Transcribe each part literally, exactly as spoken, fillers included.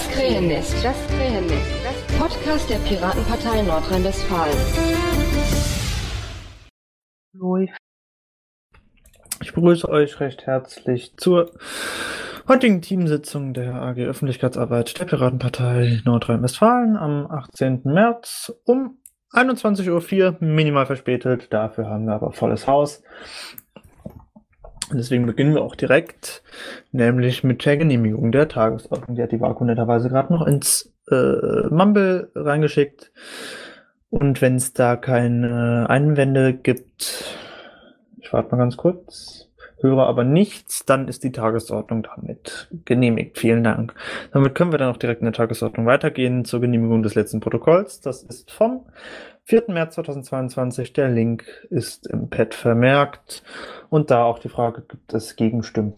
Das Krähennest, das Krähennest, das Podcast der Piratenpartei Nordrhein-Westfalen. Ich begrüße euch recht herzlich zur heutigen Teamsitzung der A G Öffentlichkeitsarbeit der Piratenpartei Nordrhein-Westfalen am achtzehnten März um einundzwanzig Uhr vier, minimal verspätet. Dafür haben wir aber volles Haus. Deswegen beginnen wir auch direkt, nämlich mit der Genehmigung der Tagesordnung. Die hat die Vaku netterweise gerade noch ins äh, Mumble reingeschickt. Und wenn es da keine Einwände gibt, ich warte mal ganz kurz, höre aber nichts, dann ist die Tagesordnung damit genehmigt. Vielen Dank. Damit können wir dann auch direkt in der Tagesordnung weitergehen zur Genehmigung des letzten Protokolls. Das ist vom vierten März zweitausendzweiundzwanzig. Der Link ist im Pad vermerkt. Und da auch die Frage, gibt es Gegenstimmen?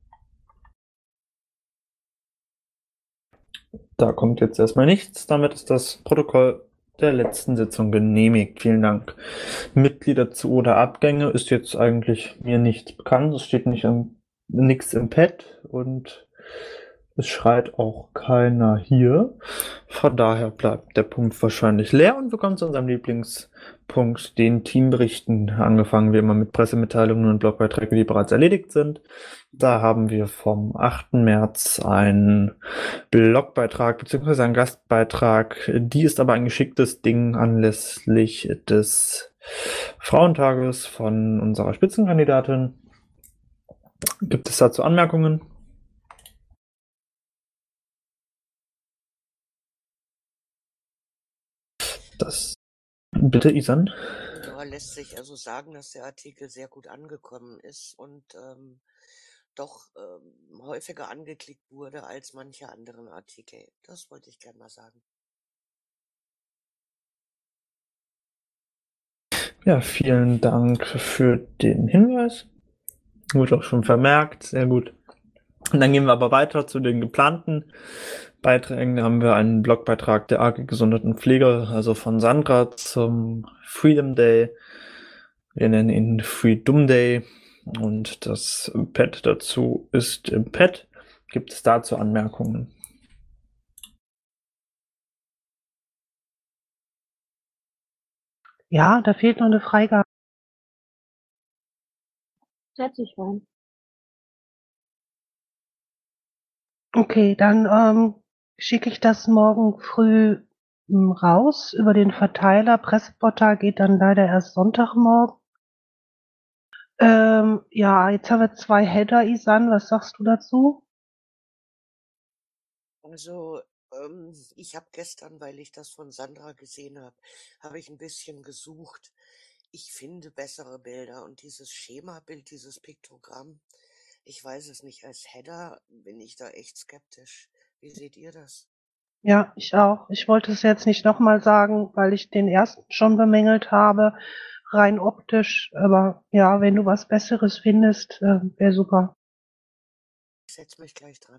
Da kommt jetzt erstmal nichts. Damit ist das Protokoll der letzten Sitzung genehmigt. Vielen Dank. Mitglieder zu oder Abgänge ist jetzt eigentlich mir nichts bekannt. Es steht nicht im, nichts im Pad und es schreit auch keiner hier. Von daher bleibt der Punkt wahrscheinlich leer und wir kommen zu unserem Lieblingspunkt, den Teamberichten. Angefangen wie immer mit Pressemitteilungen und Blogbeiträgen, die bereits erledigt sind. Da haben wir vom achten März einen Blogbeitrag bzw. einen Gastbeitrag. Die ist aber ein geschicktes Ding anlässlich des Frauentages von unserer Spitzenkandidatin. Gibt es dazu Anmerkungen? Das bitte, Isan. Ja, lässt sich also sagen, dass der Artikel sehr gut angekommen ist und ähm, doch ähm, häufiger angeklickt wurde als manche anderen Artikel. Das wollte ich gerne mal sagen. Ja, vielen Dank für den Hinweis. Wurde auch schon vermerkt, sehr gut. Und dann gehen wir aber weiter zu den geplanten Beiträgen. Da haben wir einen Blogbeitrag der A G Gesundheit und Pflege, also von Sandra zum Freedom Day. Wir nennen ihn Freedom Day und das Pad dazu ist im Pad. Gibt es dazu Anmerkungen? Ja, da fehlt noch eine Freigabe. Setz dich rein. Okay, dann ähm, schicke ich das morgen früh m, raus über den Verteiler. Presseportal geht dann leider erst Sonntagmorgen. Ähm, ja, jetzt haben wir zwei Header, Isan. Was sagst du dazu? Also ähm, ich habe gestern, weil ich das von Sandra gesehen habe, habe ich ein bisschen gesucht. Ich finde bessere Bilder und dieses Schemabild, dieses Piktogramm, ich weiß es nicht, als Header bin ich da echt skeptisch. Wie seht ihr das? Ja, ich auch. Ich wollte es jetzt nicht nochmal sagen, weil ich den ersten schon bemängelt habe, rein optisch. Aber ja, wenn du was Besseres findest, äh, wäre super. Ich setze mich gleich dran.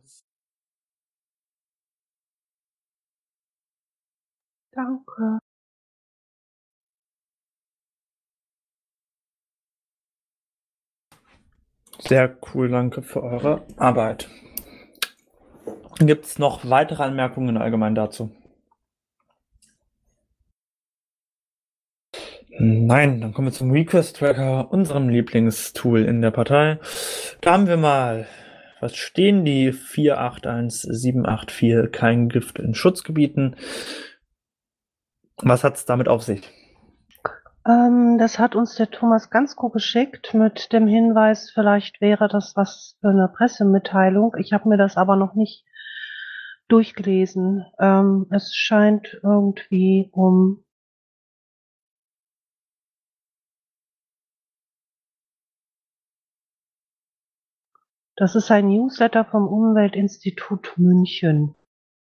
Danke. Sehr cool, danke für eure Arbeit. Gibt es noch weitere Anmerkungen allgemein dazu? Nein, dann kommen wir zum Request Tracker, unserem Lieblingstool in der Partei. Da haben wir mal, was stehen die vier acht eins sieben acht vier, kein Gift in Schutzgebieten. Was hat es damit auf sich? Ähm, das hat uns der Thomas Gansko geschickt mit dem Hinweis, vielleicht wäre das was für eine Pressemitteilung. Ich habe mir das aber noch nicht durchgelesen. Ähm, es scheint irgendwie um Das ist ein Newsletter vom Umweltinstitut München.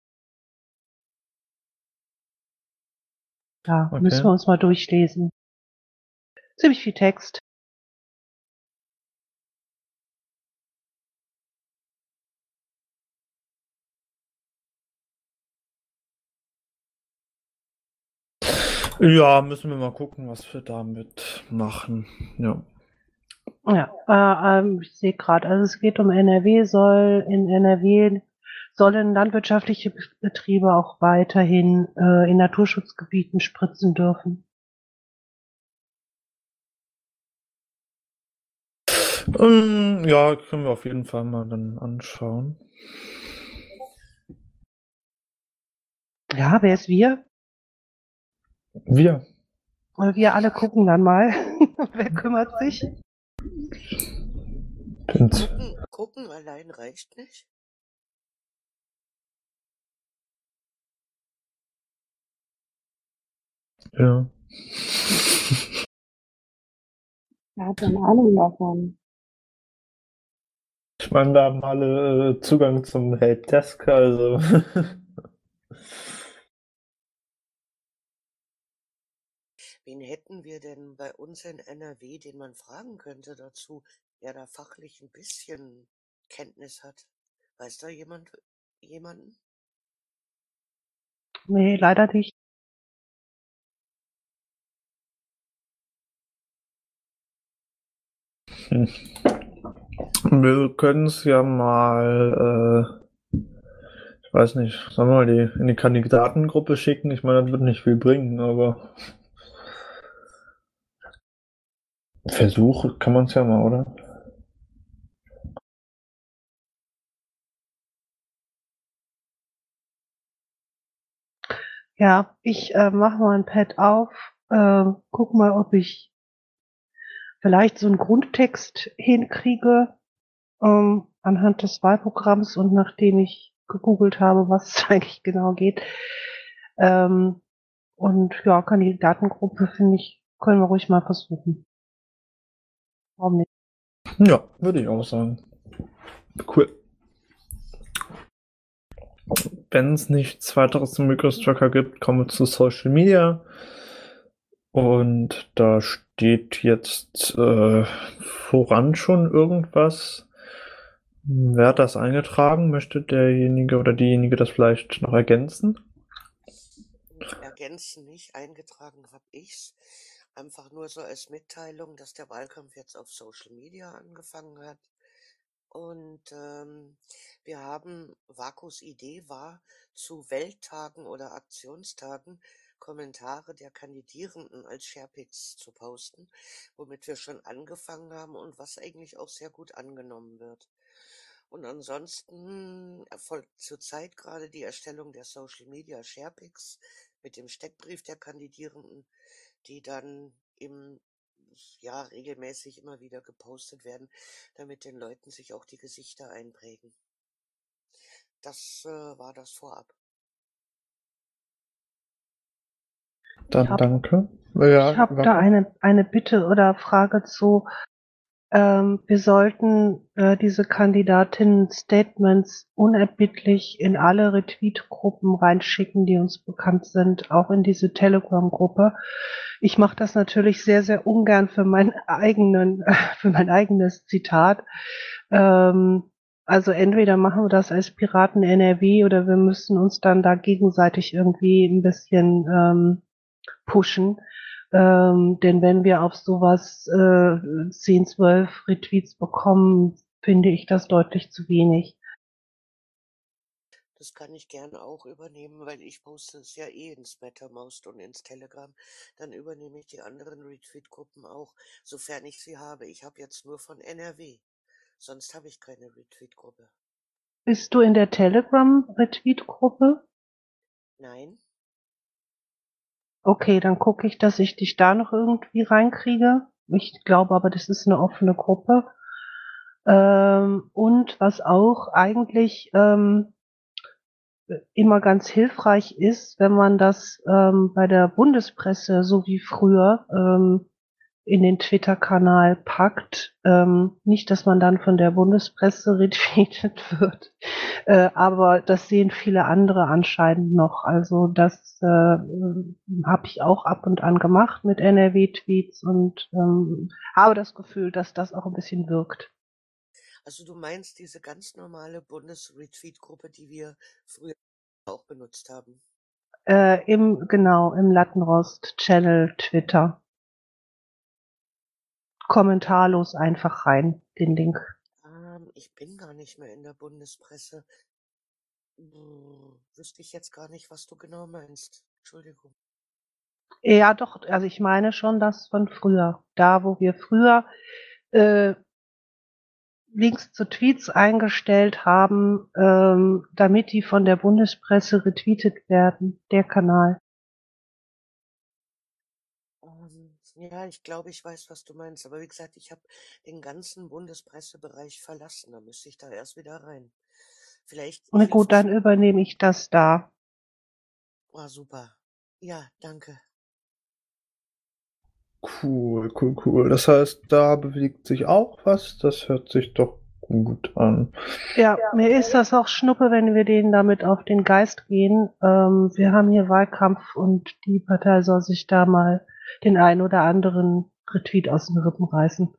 Ja, Okay. müssen wir uns mal durchlesen. Ziemlich viel Text. Ja, müssen wir mal gucken, was wir damit machen. Ja. Ja, äh, ähm, ich sehe gerade, also es geht um N R W, soll in N R W sollen landwirtschaftliche Betriebe auch weiterhin äh, in Naturschutzgebieten spritzen dürfen? Ähm, ja, können wir auf jeden Fall mal dann anschauen. Ja, wer ist wir? Wir. Äh, Wir alle gucken dann mal. Wer kümmert sich? Bin's. Gucken, gucken allein reicht nicht. Ja. Wer hat denn Ahnung davon? Ich meine, wir haben alle äh, Zugang zum Helpdesk, also. Wen hätten wir denn bei uns in N R W, den man fragen könnte dazu, der da fachlich ein bisschen Kenntnis hat? Weiß da jemand jemanden? Nee, leider nicht. Hm. Wir können es ja mal, äh, ich weiß nicht, sagen wir mal, die, in die Kandidatengruppe schicken. Ich meine, das wird nicht viel bringen, aber Versuch kann man es ja mal, oder? Ja, ich äh, mache mal ein Pad auf, äh, guck mal, ob ich vielleicht so einen Grundtext hinkriege ähm, anhand des Wahlprogramms und nachdem ich gegoogelt habe, was es eigentlich genau geht. Ähm, und ja, Kandidatengruppe finde ich, können wir ruhig mal versuchen. Warum nicht? Ja, würde ich auch sagen. Cool. Wenn es nichts weiteres zum Microstrucker gibt, kommen wir zu Social Media. Und da steht jetzt äh, voran schon irgendwas. Wer hat das eingetragen? Möchte derjenige oder diejenige das vielleicht noch ergänzen? Ergänzen nicht, eingetragen habe ich's. Einfach nur so als Mitteilung, dass der Wahlkampf jetzt auf Social Media angefangen hat. Und ähm, wir haben, Vakus Idee war, zu Welttagen oder Aktionstagen Kommentare der Kandidierenden als Sharepics zu posten, womit wir schon angefangen haben und was eigentlich auch sehr gut angenommen wird. Und ansonsten erfolgt zurzeit gerade die Erstellung der Social Media Sharepics mit dem Steckbrief der Kandidierenden, die dann im ja regelmäßig immer wieder gepostet werden, damit den Leuten sich auch die Gesichter einprägen. Das äh, war das vorab. Dann Ich hab- danke. Ja, Ich habe Vaku? da eine, eine Bitte oder Frage zu. Ähm, wir sollten äh, diese Kandidatinnen-Statements unerbittlich in alle Retweet-Gruppen reinschicken, die uns bekannt sind, auch in diese Telegram-Gruppe. Ich mache das natürlich sehr, sehr ungern für meinen eigenen, für mein eigenes Zitat. Ähm, also entweder machen wir das als Piraten N R W oder wir müssen uns dann da gegenseitig irgendwie ein bisschen ähm, pushen. Ähm, denn wenn wir auf sowas äh, zehn, zwölf Retweets bekommen, finde ich das deutlich zu wenig. Das kann ich gern auch übernehmen, weil ich poste es ja eh ins MetaMost und ins Telegram. Dann übernehme ich die anderen Retweet-Gruppen auch, sofern ich sie habe. Ich habe jetzt nur von N R W. Sonst habe ich keine Retweet-Gruppe. Bist du in der Telegram-Retweet-Gruppe? Nein? Okay, dann gucke ich, dass ich dich da noch irgendwie reinkriege. Ich glaube aber, das ist eine offene Gruppe. Ähm, und was auch eigentlich ähm, immer ganz hilfreich ist, wenn man das ähm, bei der Bundespresse so wie früher ähm, in den Twitter-Kanal packt. Ähm, nicht, dass man dann von der Bundespresse retweetet wird, äh, aber das sehen viele andere anscheinend noch. Also das äh, habe ich auch ab und an gemacht mit N R W-Tweets und ähm, habe das Gefühl, dass das auch ein bisschen wirkt. Also du meinst diese ganz normale Bundes-Retweet-Gruppe, die wir früher auch benutzt haben? Äh, im, genau, im Lattenrost-Channel Twitter. Kommentarlos einfach rein, den Link. Ähm, ich bin gar nicht mehr in der Bundespresse. Brr, wüsste ich jetzt gar nicht, was du genau meinst. Entschuldigung. Ja, doch, also ich meine schon das von früher. Da, wo wir früher äh, Links zu Tweets eingestellt haben, ähm, damit die von der Bundespresse retweetet werden, der Kanal. Ähm, ja, ich glaube, ich weiß, was du meinst. Aber wie gesagt, ich habe den ganzen Bundespressebereich verlassen. Da müsste ich da erst wieder rein. Vielleicht Na gut, hilft es. dann übernehme ich das da. Ah, super. Ja, danke. Cool, cool, cool. Das heißt, da bewegt sich auch was. Das hört sich doch gut an. Ja, mir ist das auch Schnuppe, wenn wir denen damit auf den Geist gehen. Ähm, wir haben hier Wahlkampf und die Partei soll sich da mal den einen oder anderen Retweet aus den Rippen reißen.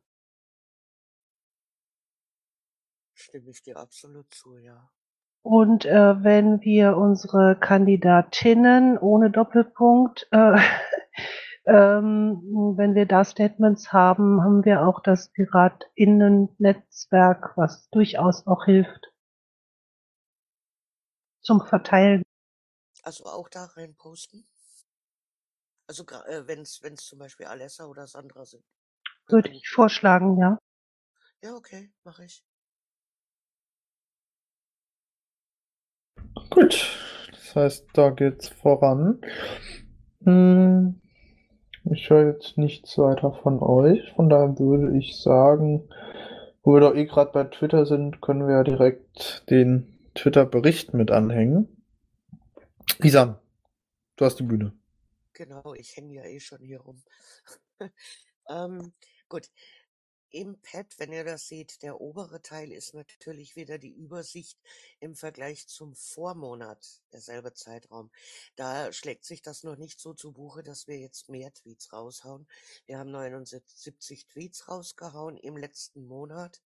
Stimme ich dir absolut zu, ja. Und äh, wenn wir unsere Kandidatinnen ohne Doppelpunkt, äh, ähm, wenn wir da Statements haben, haben wir auch das PiratInnen-Netzwerk, was durchaus auch hilft zum Verteilen. Also auch da rein posten? Also gra- äh, wenn es wenn es zum Beispiel Alessa oder Sandra sind. Würde ich vorschlagen, ja. Ja, okay, mache ich. Gut. Das heißt, da geht's voran. Hm, ich höre jetzt nichts weiter von euch. Von daher würde ich sagen, wo wir doch eh gerade bei Twitter sind, können wir ja direkt den Twitter-Bericht mit anhängen. Lisan, du hast die Bühne. Genau, ich hänge ja eh schon hier rum. ähm, gut. Im Pad, wenn ihr das seht, der obere Teil ist natürlich wieder die Übersicht im Vergleich zum Vormonat, derselbe Zeitraum. Da schlägt sich das noch nicht so zu Buche, dass wir jetzt mehr Tweets raushauen. Wir haben neunundsiebzig Tweets rausgehauen im letzten Monat.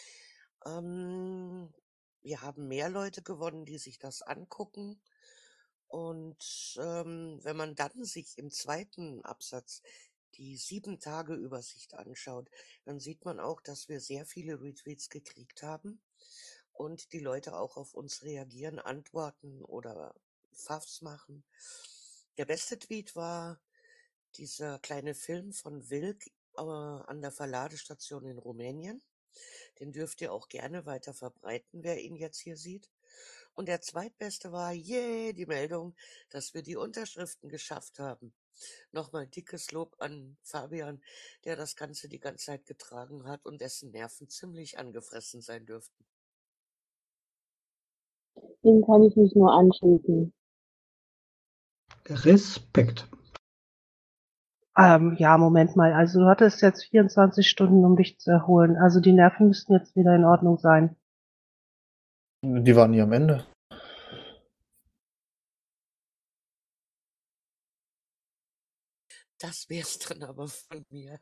Ähm, wir haben mehr Leute gewonnen, die sich das angucken. Und ähm, wenn man dann sich im zweiten Absatz die Sieben-Tage-Übersicht anschaut, dann sieht man auch, dass wir sehr viele Retweets gekriegt haben und die Leute auch auf uns reagieren, antworten oder Pfaffs machen. Der beste Tweet war dieser kleine Film von Wilk äh, an der Verladestation in Rumänien. Den dürft ihr auch gerne weiter verbreiten, wer ihn jetzt hier sieht. Und der zweitbeste war, yay, die Meldung, dass wir die Unterschriften geschafft haben. Nochmal dickes Lob an Fabian, der das Ganze die ganze Zeit getragen hat und dessen Nerven ziemlich angefressen sein dürften. Dem kann ich mich nur anschließen. Respekt. Ähm, ja, Moment mal. Also du hattest jetzt vierundzwanzig Stunden, um dich zu erholen. Also die Nerven müssten jetzt wieder in Ordnung sein. Die waren nie am Ende. Das wär's dann aber von mir.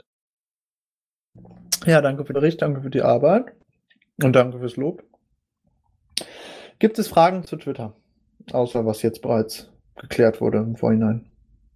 Ja, danke für den Bericht, danke für die Arbeit und danke fürs Lob. Gibt es Fragen zu Twitter? Außer was jetzt bereits geklärt wurde im Vorhinein.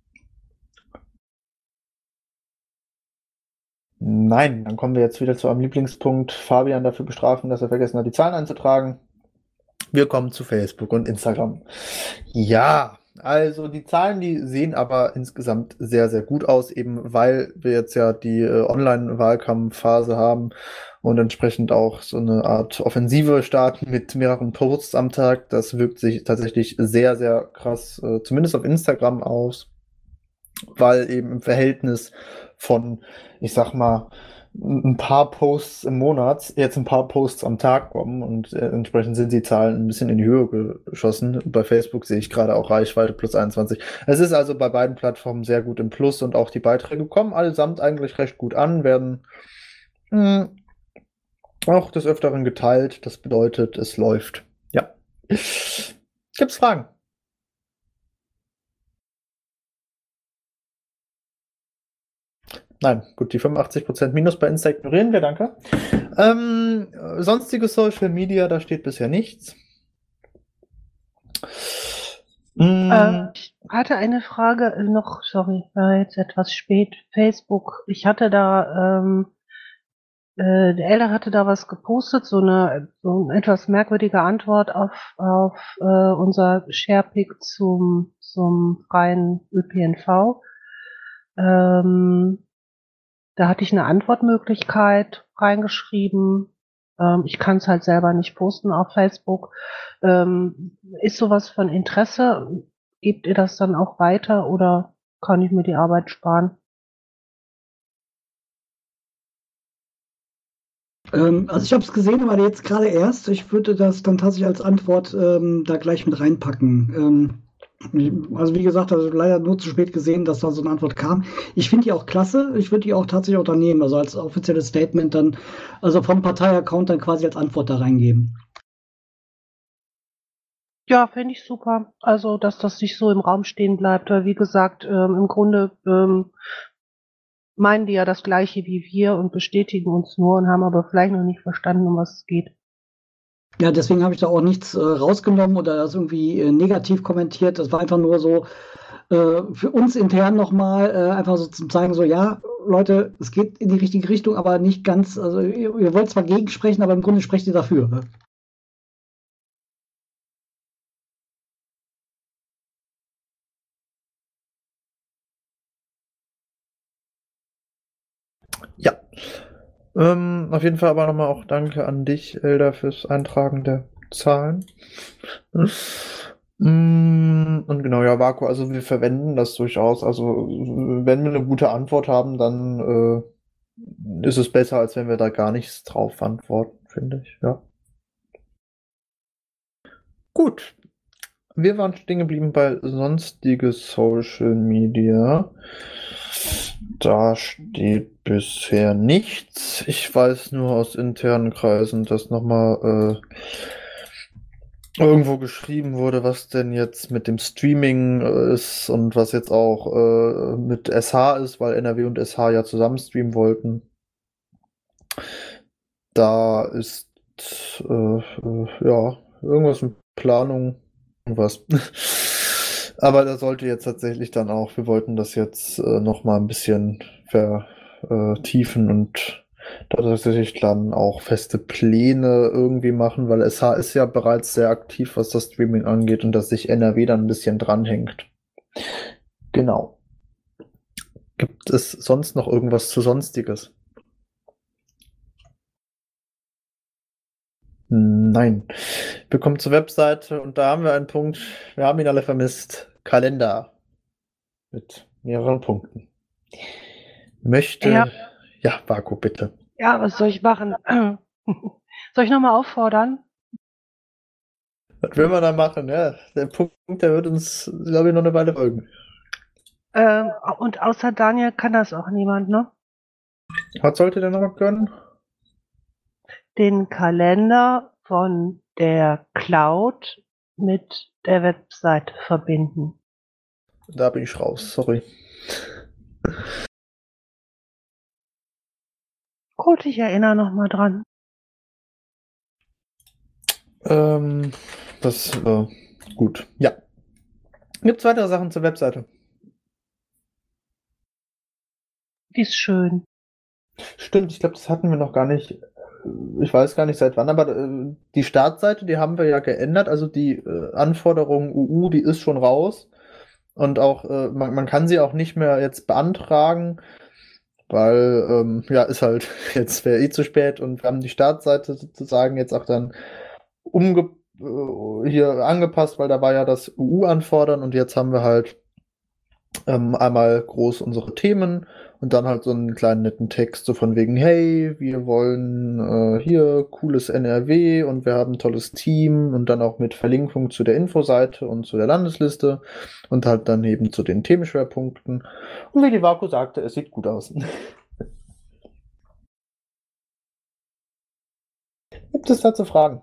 Nein, dann kommen wir jetzt wieder zu einem Lieblingspunkt. Fabian dafür bestrafen, dass er vergessen hat, die Zahlen einzutragen. Wir kommen zu Facebook und Instagram. Ja, also die Zahlen, die sehen aber insgesamt sehr, sehr gut aus, eben weil wir jetzt ja die äh, Online-Wahlkampfphase haben und entsprechend auch so eine Art Offensive starten mit mehreren Posts am Tag. Das wirkt sich tatsächlich sehr, sehr krass, äh, zumindest auf Instagram aus, weil eben im Verhältnis von, ich sag mal, ein paar Posts im Monat jetzt ein paar Posts am Tag kommen und äh, entsprechend sind die Zahlen ein bisschen in die Höhe geschossen. Bei Facebook sehe ich gerade auch Reichweite plus einundzwanzig. Es ist also bei beiden Plattformen sehr gut im Plus und auch die Beiträge kommen allesamt eigentlich recht gut an, werden mh, auch des Öfteren geteilt. Das bedeutet, es läuft. Ja. Gibt's Fragen? Nein, gut, die fünfundachtzig Prozent Minus bei Insta ignorieren wir, danke. Ähm, sonstige Social Media, da steht bisher nichts. Mm. Äh, ich hatte eine Frage äh, noch, sorry, war jetzt etwas spät. Facebook, ich hatte da ähm, Äh, der Elder hatte da was gepostet, so eine, so eine etwas merkwürdige Antwort auf, auf äh, unser Sharepick zum, zum freien Ö P N V. Ähm, da hatte ich eine Antwortmöglichkeit reingeschrieben. Ähm, ich kann es halt selber nicht posten auf Facebook. Ähm, ist sowas von Interesse? Gebt ihr das dann auch weiter oder kann ich mir die Arbeit sparen? Ähm, also ich habe es gesehen, aber jetzt gerade erst. Ich würde das dann tatsächlich als Antwort ähm, da gleich mit reinpacken. Ähm, also wie gesagt, also leider nur zu spät gesehen, dass da so eine Antwort kam. Ich finde die auch klasse. Ich würde die auch tatsächlich auch da nehmen, also als offizielles Statement dann, also vom Parteiaccount dann quasi als Antwort da reingeben. Ja, finde ich super. Also, dass das nicht so im Raum stehen bleibt, weil wie gesagt, ähm, im Grunde ähm, meinen die ja das Gleiche wie wir und bestätigen uns nur und haben aber vielleicht noch nicht verstanden, um was es geht. Ja, deswegen habe ich da auch nichts äh, rausgenommen oder das irgendwie äh, negativ kommentiert. Das war einfach nur so äh, für uns intern nochmal äh, einfach so zum zeigen, so ja, Leute, es geht in die richtige Richtung, aber nicht ganz, also ihr, ihr wollt zwar gegensprechen, aber im Grunde sprecht ihr dafür. Ne? Ja. Ähm, auf jeden Fall aber nochmal auch danke an dich, Elda, fürs Eintragen der Zahlen. Mm, Und genau, ja, Vaku, also wir verwenden das durchaus. Also wenn wir eine gute Antwort haben, dann äh, ist es besser, als wenn wir da gar nichts drauf antworten, finde ich, ja. Gut. Wir waren stehen geblieben bei sonstige Social Media. Da steht bisher nichts. Ich weiß nur aus internen Kreisen, dass nochmal äh, irgendwo geschrieben wurde, was denn jetzt mit dem Streaming äh, ist und was jetzt auch äh, mit S H ist, weil N R W und S H ja zusammen streamen wollten. Da ist äh, äh, ja irgendwas mit Planung, irgendwas. Aber da sollte jetzt tatsächlich dann auch, wir wollten das jetzt äh, noch mal ein bisschen vertiefen und da tatsächlich dann auch feste Pläne irgendwie machen, weil S H ist ja bereits sehr aktiv, was das Streaming angeht und dass sich N R W dann ein bisschen dranhängt. Genau. Gibt es sonst noch irgendwas zu Sonstiges? Nein. Wir kommen zur Webseite und da haben wir einen Punkt, wir haben ihn alle vermisst. Kalender. Mit mehreren Punkten. Möchte. Ja. Ja, Vaku, bitte. Ja, was soll ich machen? Soll ich nochmal auffordern? Was will man da machen? Ja, der Punkt, der wird uns, glaube ich, noch eine Weile folgen. Ähm, und außer Daniel kann das auch niemand, ne? Was sollte der noch können? Den Kalender von der Cloud mit der Website verbinden. Da bin ich raus, sorry. Gut, ich erinnere nochmal dran. Ähm, das, äh, gut. Ja. Gibt es weitere Sachen zur Webseite? Die ist schön. Stimmt, ich glaube, das hatten wir noch gar nicht. Ich weiß gar nicht seit wann, aber äh, die Startseite, die haben wir ja geändert. Also die äh, Anforderung U U, die ist schon raus. Und auch, äh, man, man kann sie auch nicht mehr jetzt beantragen, weil, ähm, ja, ist halt, jetzt wäre eh zu spät und wir haben die Startseite sozusagen jetzt auch dann umge äh, hier angepasst, weil da war ja das U U anfordern und jetzt haben wir halt ähm, einmal groß unsere Themen und dann halt so einen kleinen netten Text, so von wegen, hey, wir wollen äh, hier cooles N R W und wir haben ein tolles Team und dann auch mit Verlinkung zu der Infoseite und zu der Landesliste und halt dann eben zu den Themenschwerpunkten. Und wie die Vaku sagte, es sieht gut aus. Gibt es dazu Fragen?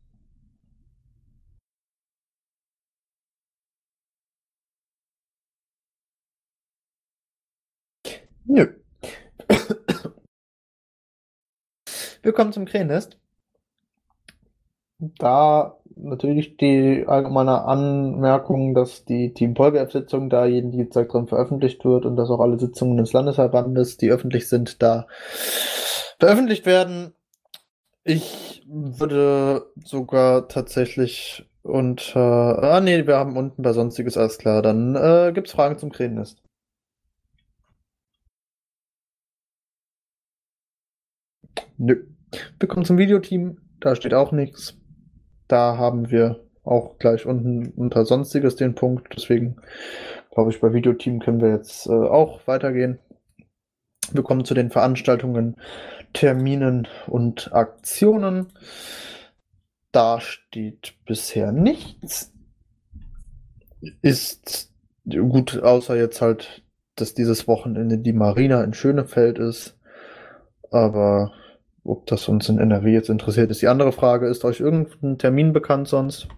Nö. Wir kommen zum Krähennest. Da natürlich die allgemeine Anmerkung, dass die Team-Polge-App-Sitzung da jeden Dienstag drin veröffentlicht wird und dass auch alle Sitzungen des Landesverbandes, die öffentlich sind, da veröffentlicht werden. Ich würde sogar tatsächlich unter. Ah, nee, wir haben unten bei Sonstiges, alles klar. Dann äh, gibt's Fragen zum Krähennest. Nö. Wir kommen zum Videoteam. Da steht auch nichts. Da haben wir auch gleich unten unter Sonstiges den Punkt. Deswegen glaube ich, bei Videoteam können wir jetzt äh, auch weitergehen. Wir kommen zu den Veranstaltungen, Terminen und Aktionen. Da steht bisher nichts. Ist gut, außer jetzt halt, dass dieses Wochenende die Marina in Schönefeld ist. Aber ob das uns in N R W jetzt interessiert, ist die andere Frage. Ist euch irgendein Termin bekannt sonst?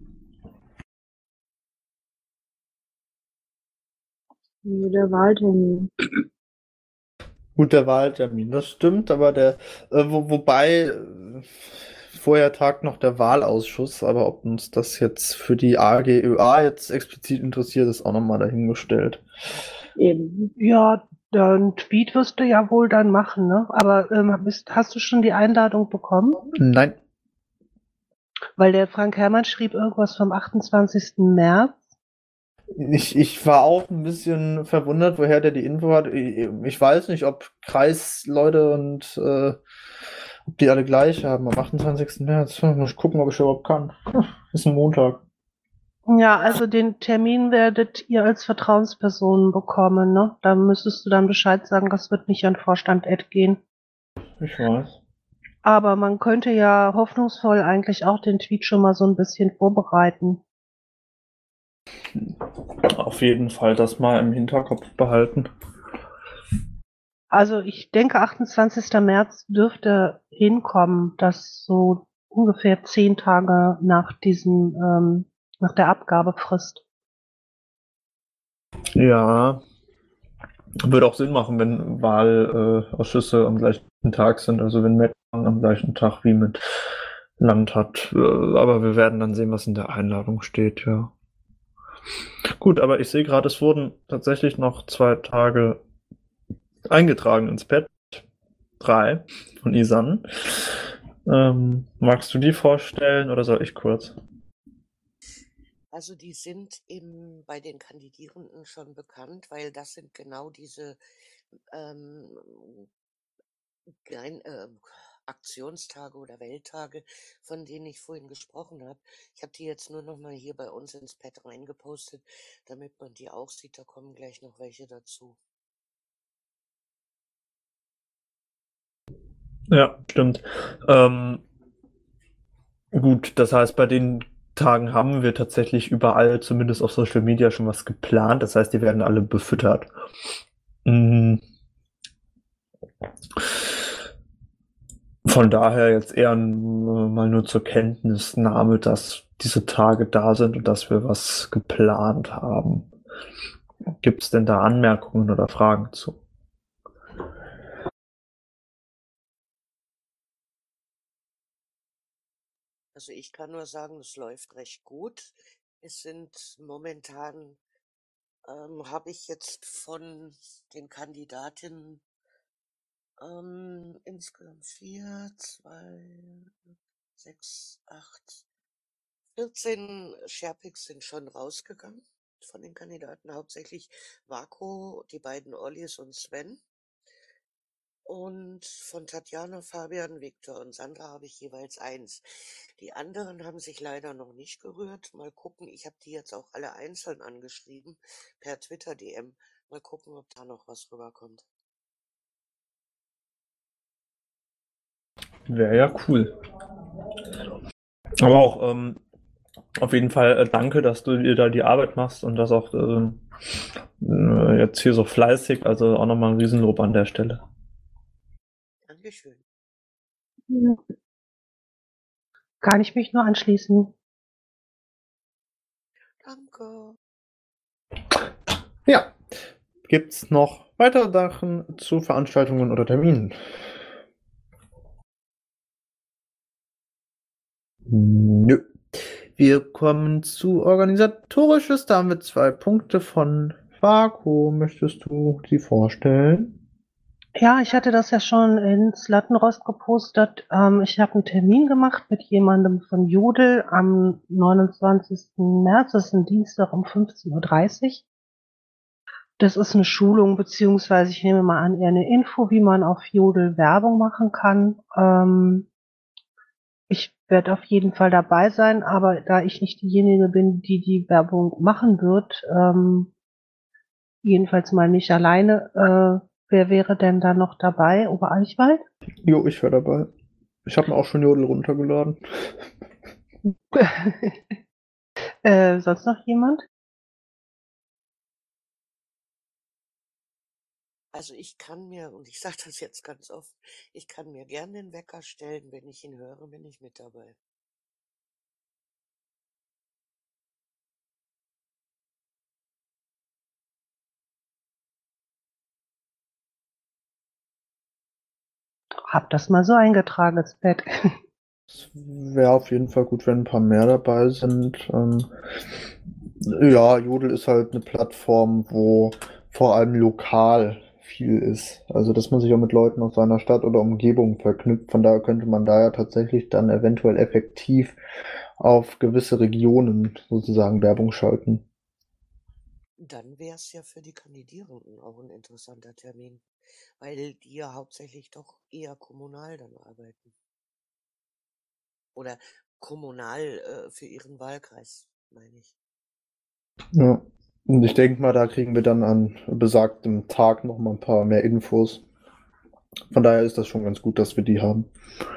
Nur der Wahltermin. Gut, der Wahltermin, das stimmt, aber der, äh, wo, wobei äh, vorher tagt noch der Wahlausschuss, aber ob uns das jetzt für die A G Ö A jetzt explizit interessiert, ist auch nochmal dahingestellt. Eben. Ja, den Tweet wirst du ja wohl dann machen, ne? Aber ähm, bist, hast du schon die Einladung bekommen? Nein. Weil der Frank Herrmann schrieb irgendwas vom achtundzwanzigsten März. Ich, ich war auch ein bisschen verwundert, woher der die Info hat. Ich, ich weiß nicht, ob Kreisleute und äh, ob die alle gleich haben am achtundzwanzigsten März. Hm, Muss ich gucken, ob ich überhaupt kann. Ist ein Montag. Ja, also den Termin werdet ihr als Vertrauenspersonen bekommen, ne? Da müsstest du dann Bescheid sagen, das wird nicht an Vorstand Ed gehen. Ich weiß. Aber man könnte ja hoffnungsvoll eigentlich auch den Tweet schon mal so ein bisschen vorbereiten. Auf jeden Fall das mal im Hinterkopf behalten. Also ich denke, achtundzwanzigsten März dürfte hinkommen, dass so ungefähr zehn Tage nach diesem, ähm, nach der Abgabefrist. Ja, würde auch Sinn machen, wenn Wahlausschüsse äh, am gleichen Tag sind, also wenn Mettmann am gleichen Tag wie mit Land hat. Äh, aber wir werden dann sehen, was in der Einladung steht, ja. Gut, aber ich sehe gerade, es wurden tatsächlich noch zwei Tage eingetragen ins Pad. Drei von Isan. Ähm, magst du die vorstellen oder soll ich kurz? Also die sind im, bei den Kandidierenden schon bekannt, weil das sind genau diese ähm, Grein, äh, Aktionstage oder Welttage, von denen ich vorhin gesprochen habe. Ich habe die jetzt nur noch mal hier bei uns ins Pad reingepostet, damit man die auch sieht. Da kommen gleich noch welche dazu. Ja, stimmt. Ähm, gut, das heißt, bei den Tagen haben wir tatsächlich überall, zumindest auf Social Media, schon was geplant. Das heißt, die werden alle befüttert. Mm. Von daher jetzt eher äh, mal nur zur Kenntnisnahme, dass diese Tage da sind und dass wir was geplant haben. Gibt es denn da Anmerkungen oder Fragen zu? Also ich kann nur sagen, es läuft recht gut. Es sind momentan, ähm, habe ich jetzt von den Kandidatinnen ähm, insgesamt vier, zwei, sechs, acht, vierzehn Sharepics sind schon rausgegangen von den Kandidaten, hauptsächlich Vako, die beiden Ollis und Sven. Und von Tatjana, Fabian, Viktor und Sandra habe ich jeweils eins. Die anderen haben sich leider noch nicht gerührt. Mal gucken, ich habe die jetzt auch alle einzeln angeschrieben, per Twitter-D M. Mal gucken, ob da noch was rüberkommt. Wäre ja cool. Aber auch ähm, auf jeden Fall äh, danke, dass du dir da die Arbeit machst und das auch äh, äh, jetzt hier so fleißig. Also auch nochmal ein Riesenlob an der Stelle. Dankeschön. Ja. Kann ich mich nur anschließen. Danke. Ja. Gibt's noch weitere Sachen zu Veranstaltungen oder Terminen? Nö. Wir kommen zu Organisatorisches. Da haben wir zwei Punkte von Vako. Möchtest du sie vorstellen? Ja, ich hatte das ja schon ins Lattenrost gepostet. Ähm, ich habe einen Termin gemacht mit jemandem von Jodel am neunundzwanzigsten März. Das ist ein Dienstag um fünfzehn Uhr dreißig. Das ist eine Schulung, beziehungsweise ich nehme mal an, eher eine Info, wie man auf Jodel Werbung machen kann. Ähm, ich werde auf jeden Fall dabei sein, aber da ich nicht diejenige bin, die die Werbung machen wird, ähm, jedenfalls mal nicht alleine, äh, wer wäre denn da noch dabei? Ober Eichwald? Jo, ich wäre dabei. Ich habe mir auch schon Jodel runtergeladen. äh, sonst noch jemand? Also ich kann mir, und ich sage das jetzt ganz offen, ich kann mir gern den Wecker stellen, wenn ich ihn höre, bin ich mit dabei. Hab das mal so eingetragen ins Bett. Es wäre auf jeden Fall gut, wenn ein paar mehr dabei sind. Ähm, ja, Jodel ist halt eine Plattform, wo vor allem lokal viel ist. Also, dass man sich auch mit Leuten aus seiner Stadt oder Umgebung verknüpft. Von daher könnte man da ja tatsächlich dann eventuell effektiv auf gewisse Regionen sozusagen Werbung schalten. Dann wäre es ja für die Kandidierenden auch ein interessanter Termin, weil die ja hauptsächlich doch eher kommunal dann arbeiten. Oder kommunal äh, für ihren Wahlkreis, meine ich. Ja. Und ich denke mal, da kriegen wir dann an besagtem Tag noch mal ein paar mehr Infos. Von daher ist das schon ganz gut, dass wir die haben.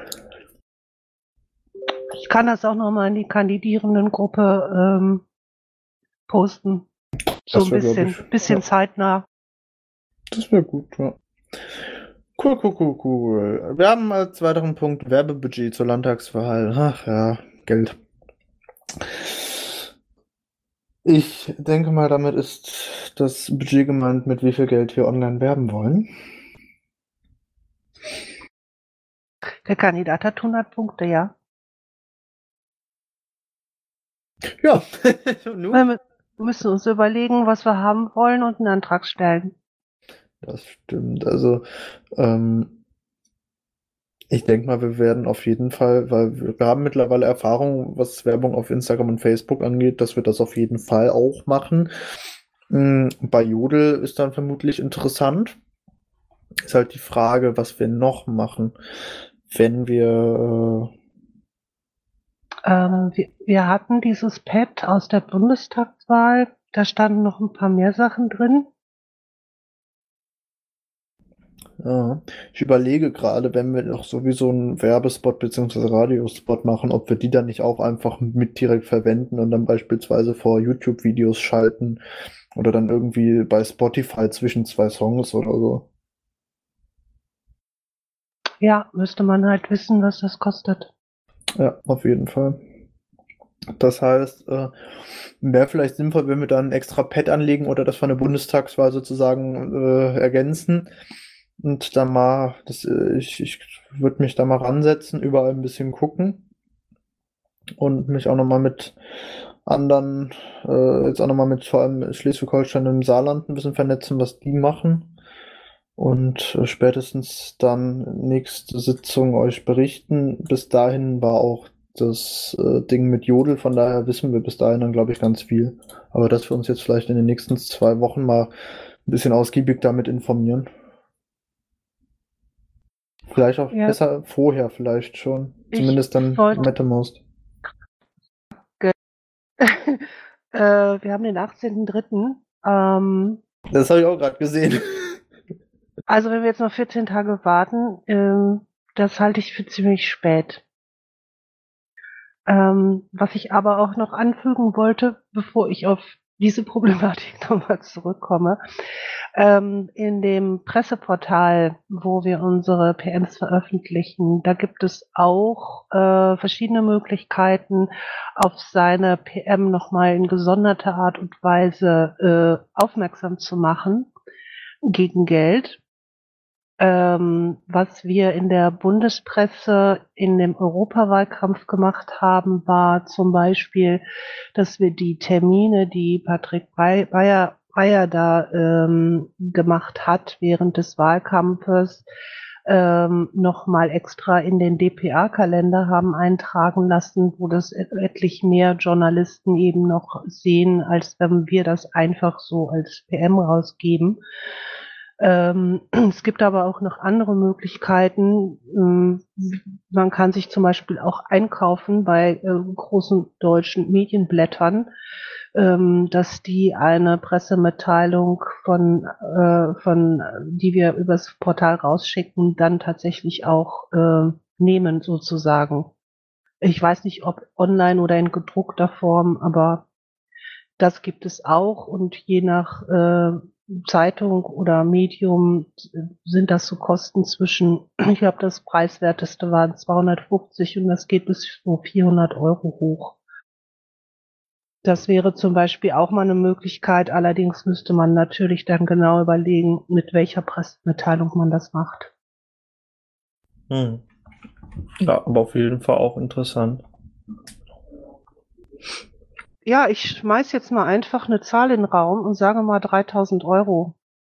Ich kann das auch nochmal in die Kandidierendengruppe ähm, posten. So Das ein wäre, glaube bisschen, ich, bisschen ja, zeitnah. das wäre gut, ja. Cool, cool, cool, cool. Wir haben als weiteren Punkt Werbebudget zur Landtagswahl. Ach ja, Geld. Ich denke mal, damit ist das Budget gemeint, mit wie viel Geld wir online werben wollen. Der Kandidat hat hundert Punkte, ja. Ja, Wir nun. mü- müssen uns überlegen, was wir haben wollen und einen Antrag stellen. Das stimmt. Also, ähm, ich denke mal, wir werden auf jeden Fall, weil wir, wir haben mittlerweile Erfahrung, was Werbung auf Instagram und Facebook angeht, dass wir das auf jeden Fall auch machen. Mm, Bei Jodel ist dann vermutlich interessant. Ist halt die Frage, was wir noch machen, wenn wir. Ähm, wir, wir hatten dieses Pad aus der Bundestagswahl. Da standen noch ein paar mehr Sachen drin. Äh, ja, ich überlege gerade, wenn wir doch sowieso einen Werbespot bzw. Radiospot machen, ob wir die dann nicht auch einfach mit direkt verwenden und dann beispielsweise vor YouTube-Videos schalten oder dann irgendwie bei Spotify zwischen zwei Songs oder so. Ja, müsste man halt wissen, was das kostet. Ja, auf jeden Fall. Das heißt, äh, wäre vielleicht sinnvoll, wenn wir dann ein extra Pad anlegen oder das von der Bundestagswahl sozusagen äh, ergänzen. Und dann mal, das, äh, ich, ich würde mich da mal ransetzen, überall ein bisschen gucken und mich auch nochmal mit anderen, äh, jetzt auch nochmal mit vor allem Schleswig-Holstein und dem Saarland ein bisschen vernetzen, was die machen. Und äh, spätestens dann nächste Sitzung euch berichten. Bis dahin war auch das äh, Ding mit Jodel, von daher wissen wir bis dahin dann, glaube ich, ganz viel. Aber dass wir uns jetzt vielleicht in den nächsten zwei Wochen mal ein bisschen ausgiebig damit informieren. Vielleicht auch Ja, besser vorher vielleicht schon. ich Zumindest dann wollte, MetaMost. äh, wir haben den achtzehnten dritten Ähm, Das habe ich auch gerade gesehen. also wenn wir jetzt noch vierzehn Tage warten, ähm, das halte ich für ziemlich spät. Ähm, was ich aber auch noch anfügen wollte, bevor ich auf diese Problematik nochmal zurückkomme, ähm, in dem Presseportal, wo wir unsere P Ms veröffentlichen, da gibt es auch äh, verschiedene Möglichkeiten, auf seine P M nochmal in gesonderter Art und Weise äh, aufmerksam zu machen gegen Geld. Ähm, was wir in der Bundespresse in dem Europawahlkampf gemacht haben, war zum Beispiel, dass wir die Termine, die Patrick Bayer Breyer da ähm, gemacht hat während des Wahlkampfes, ähm, nochmal extra in den D P A-Kalender haben eintragen lassen, wo das et- etlich mehr Journalisten eben noch sehen, als wenn wir das einfach so als P M rausgeben. Ähm, es gibt aber auch noch andere Möglichkeiten. Ähm, Man kann sich zum Beispiel auch einkaufen bei äh, großen deutschen Medienblättern, ähm, dass die eine Pressemitteilung von, äh, von, die wir übers Portal rausschicken, dann tatsächlich auch äh, nehmen sozusagen. Ich weiß nicht, ob online oder in gedruckter Form, aber das gibt es auch und je nach äh, Zeitung oder Medium sind das so Kosten zwischen, ich glaube, das preiswerteste waren zweihundertfünfzig und das geht bis so vierhundert Euro hoch. Das wäre zum Beispiel auch mal eine Möglichkeit, allerdings müsste man natürlich dann genau überlegen, mit welcher Pressemitteilung man das macht. Hm. Ja, aber auf jeden Fall auch interessant. Ja, ich schmeiß jetzt mal einfach eine Zahl in den Raum und sage mal dreitausend Euro.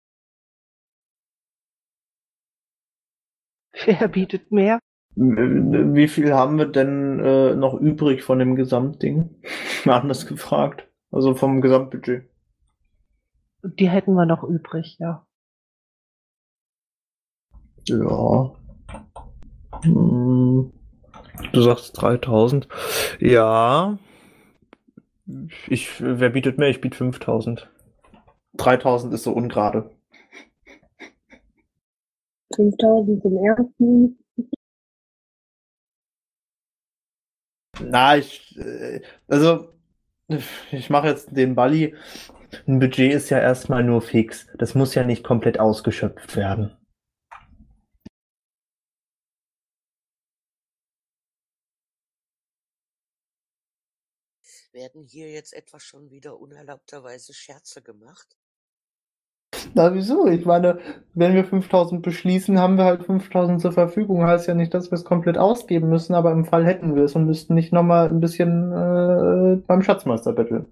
Wer bietet mehr? Wie viel haben wir denn äh, noch übrig von dem Gesamtding? Mal anders gefragt. Also vom Gesamtbudget. Die hätten wir noch übrig, ja. Ja. Hm. Du sagst dreitausend. Ja. Ich, wer bietet mehr? Ich biete fünftausend. dreitausend ist so ungerade. fünftausend zum ersten. Na, ich, äh, also, ich mache jetzt den Balli. Ein Budget ist ja erstmal nur fix. Das muss ja nicht komplett ausgeschöpft werden. Werden hier jetzt etwa schon wieder unerlaubterweise Scherze gemacht? Na, wieso? Ich meine, wenn wir fünftausend beschließen, haben wir halt fünftausend zur Verfügung. Heißt ja nicht, dass wir es komplett ausgeben müssen, aber im Fall hätten wir es und müssten nicht nochmal ein bisschen äh, beim Schatzmeister betteln.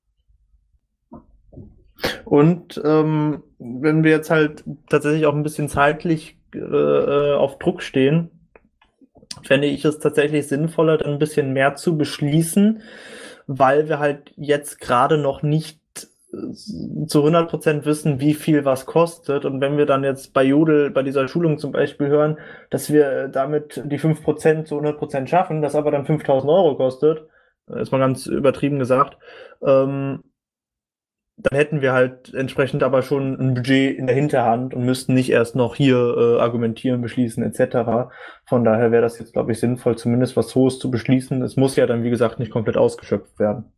Und ähm, wenn wir jetzt halt tatsächlich auch ein bisschen zeitlich äh, auf Druck stehen, fände ich es tatsächlich sinnvoller, dann ein bisschen mehr zu beschließen, weil wir halt jetzt gerade noch nicht zu hundert Prozent wissen, wie viel was kostet. Und wenn wir dann jetzt bei Jodel, bei dieser Schulung zum Beispiel hören, dass wir damit die fünf Prozent zu hundert Prozent schaffen, das aber dann fünftausend Euro kostet, ist mal ganz übertrieben gesagt, ähm, dann hätten wir halt entsprechend aber schon ein Budget in der Hinterhand und müssten nicht erst noch hier äh, argumentieren, beschließen et cetera. Von daher wäre das jetzt, glaube ich, sinnvoll, zumindest was Hohes zu beschließen. Es muss ja dann, wie gesagt, nicht komplett ausgeschöpft werden.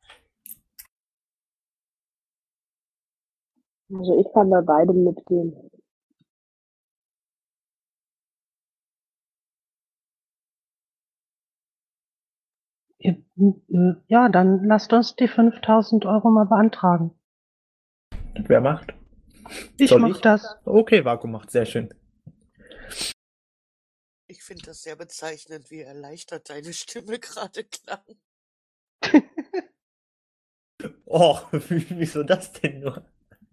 Also ich kann bei beidem mitgehen. Ja, dann lasst uns die fünftausend Euro mal beantragen. Wer macht? Ich Soll mach ich? das. Okay, Vakuum macht, sehr schön. Ich finde das sehr bezeichnend, wie erleichtert deine Stimme gerade klang. Oh, wieso das denn nur?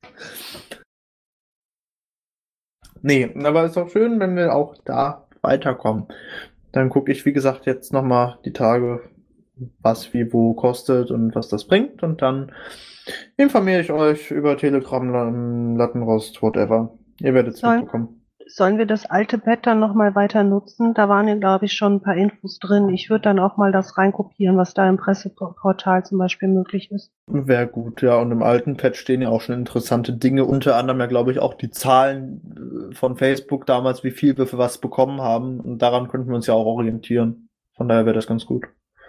Nee, aber ist auch schön, wenn wir auch da weiterkommen. Dann gucke ich, wie gesagt, jetzt nochmal die Tage, was wie wo kostet und was das bringt. Und dann informiere ich euch über Telegram, Lattenrost, whatever. Ihr werdet es Soll- mitbekommen. Sollen wir das alte Bett dann nochmal weiter nutzen? Da waren ja, glaube ich, schon ein paar Infos drin. Ich würde dann auch mal das reinkopieren, was da im Presseportal zum Beispiel möglich ist. Wäre gut, ja. Und im alten Pad stehen ja auch schon interessante Dinge. Unter anderem ja, glaube ich, auch die Zahlen äh, von Facebook damals, wie viel wir für was bekommen haben. Und daran könnten wir uns ja auch orientieren. Von daher wäre das ganz gut.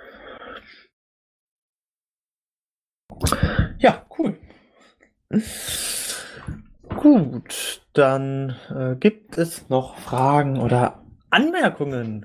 Ja, cool. Gut, dann äh, gibt es noch Fragen oder Anmerkungen?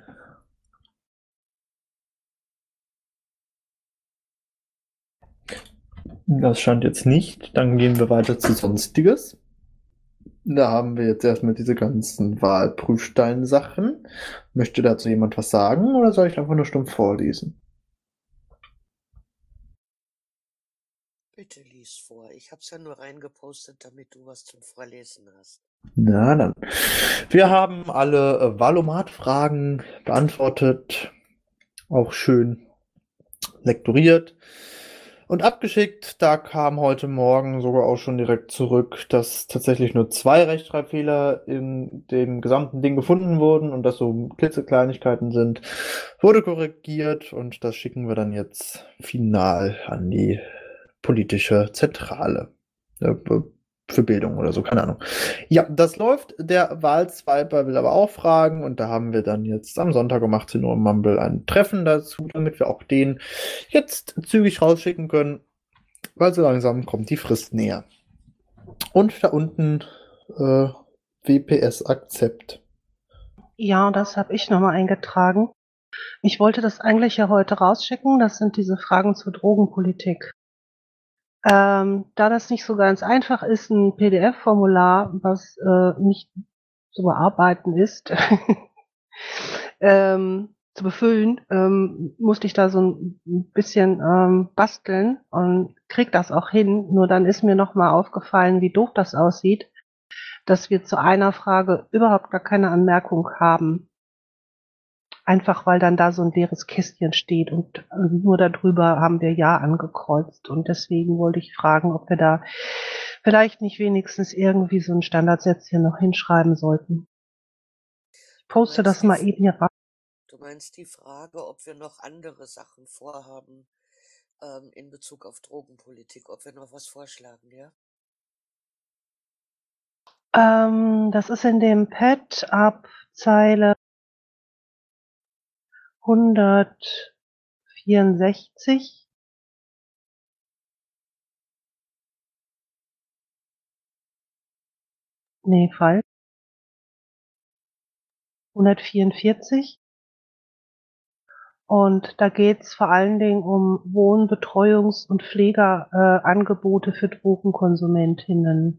Das scheint jetzt nicht. Dann gehen wir weiter zu Sonstiges. Da haben wir jetzt erstmal diese ganzen Wahlprüfstein-Sachen. Möchte dazu jemand was sagen oder soll ich einfach nur stumpf vorlesen? Bitte lies vor. Ich hab's ja nur reingepostet, damit du was zum Vorlesen hast. Na dann. Wir haben alle äh, Valomat-Fragen beantwortet, auch schön lektoriert und abgeschickt. Da kam heute Morgen sogar auch schon direkt zurück, dass tatsächlich nur zwei Rechtschreibfehler in dem gesamten Ding gefunden wurden und das so klitzekleinigkeiten sind. Wurde korrigiert und das schicken wir dann jetzt final an die politische Zentrale. Äh, für Bildung oder so, keine Ahnung. Ja, das läuft. Der Wahlswiper will aber auch fragen und da haben wir dann jetzt am Sonntag um achtzehn Uhr im Mumble ein Treffen dazu, damit wir auch den jetzt zügig rausschicken können, weil so langsam kommt die Frist näher. Und da unten äh, W P S-Akzept. Ja, das habe ich nochmal eingetragen. Ich wollte das eigentlich ja heute rausschicken. Das sind diese Fragen zur Drogenpolitik. Ähm, da das nicht so ganz einfach ist, ein P D F-Formular, was äh, nicht zu bearbeiten ist, ähm, zu befüllen, ähm, musste ich da so ein bisschen ähm, basteln und krieg das auch hin. Nur dann ist mir nochmal aufgefallen, wie doof das aussieht, dass wir zu einer Frage überhaupt gar keine Anmerkung haben. Einfach weil dann da so ein leeres Kästchen steht und äh, nur darüber haben wir Ja angekreuzt. Und deswegen wollte ich fragen, ob wir da vielleicht nicht wenigstens irgendwie so ein Standardsätzchen noch hinschreiben sollten. Ich poste das mal eben hier rein. Du meinst die Frage, ob wir noch andere Sachen vorhaben ähm, in Bezug auf Drogenpolitik, ob wir noch was vorschlagen, ja? Ähm, das ist in dem Pad ab Zeile hundertvierundsechzig. Nee, falsch. hundertvierundvierzig. Und da geht's vor allen Dingen um Wohn-, Betreuungs- und Pflegeangebote für Drogenkonsumentinnen.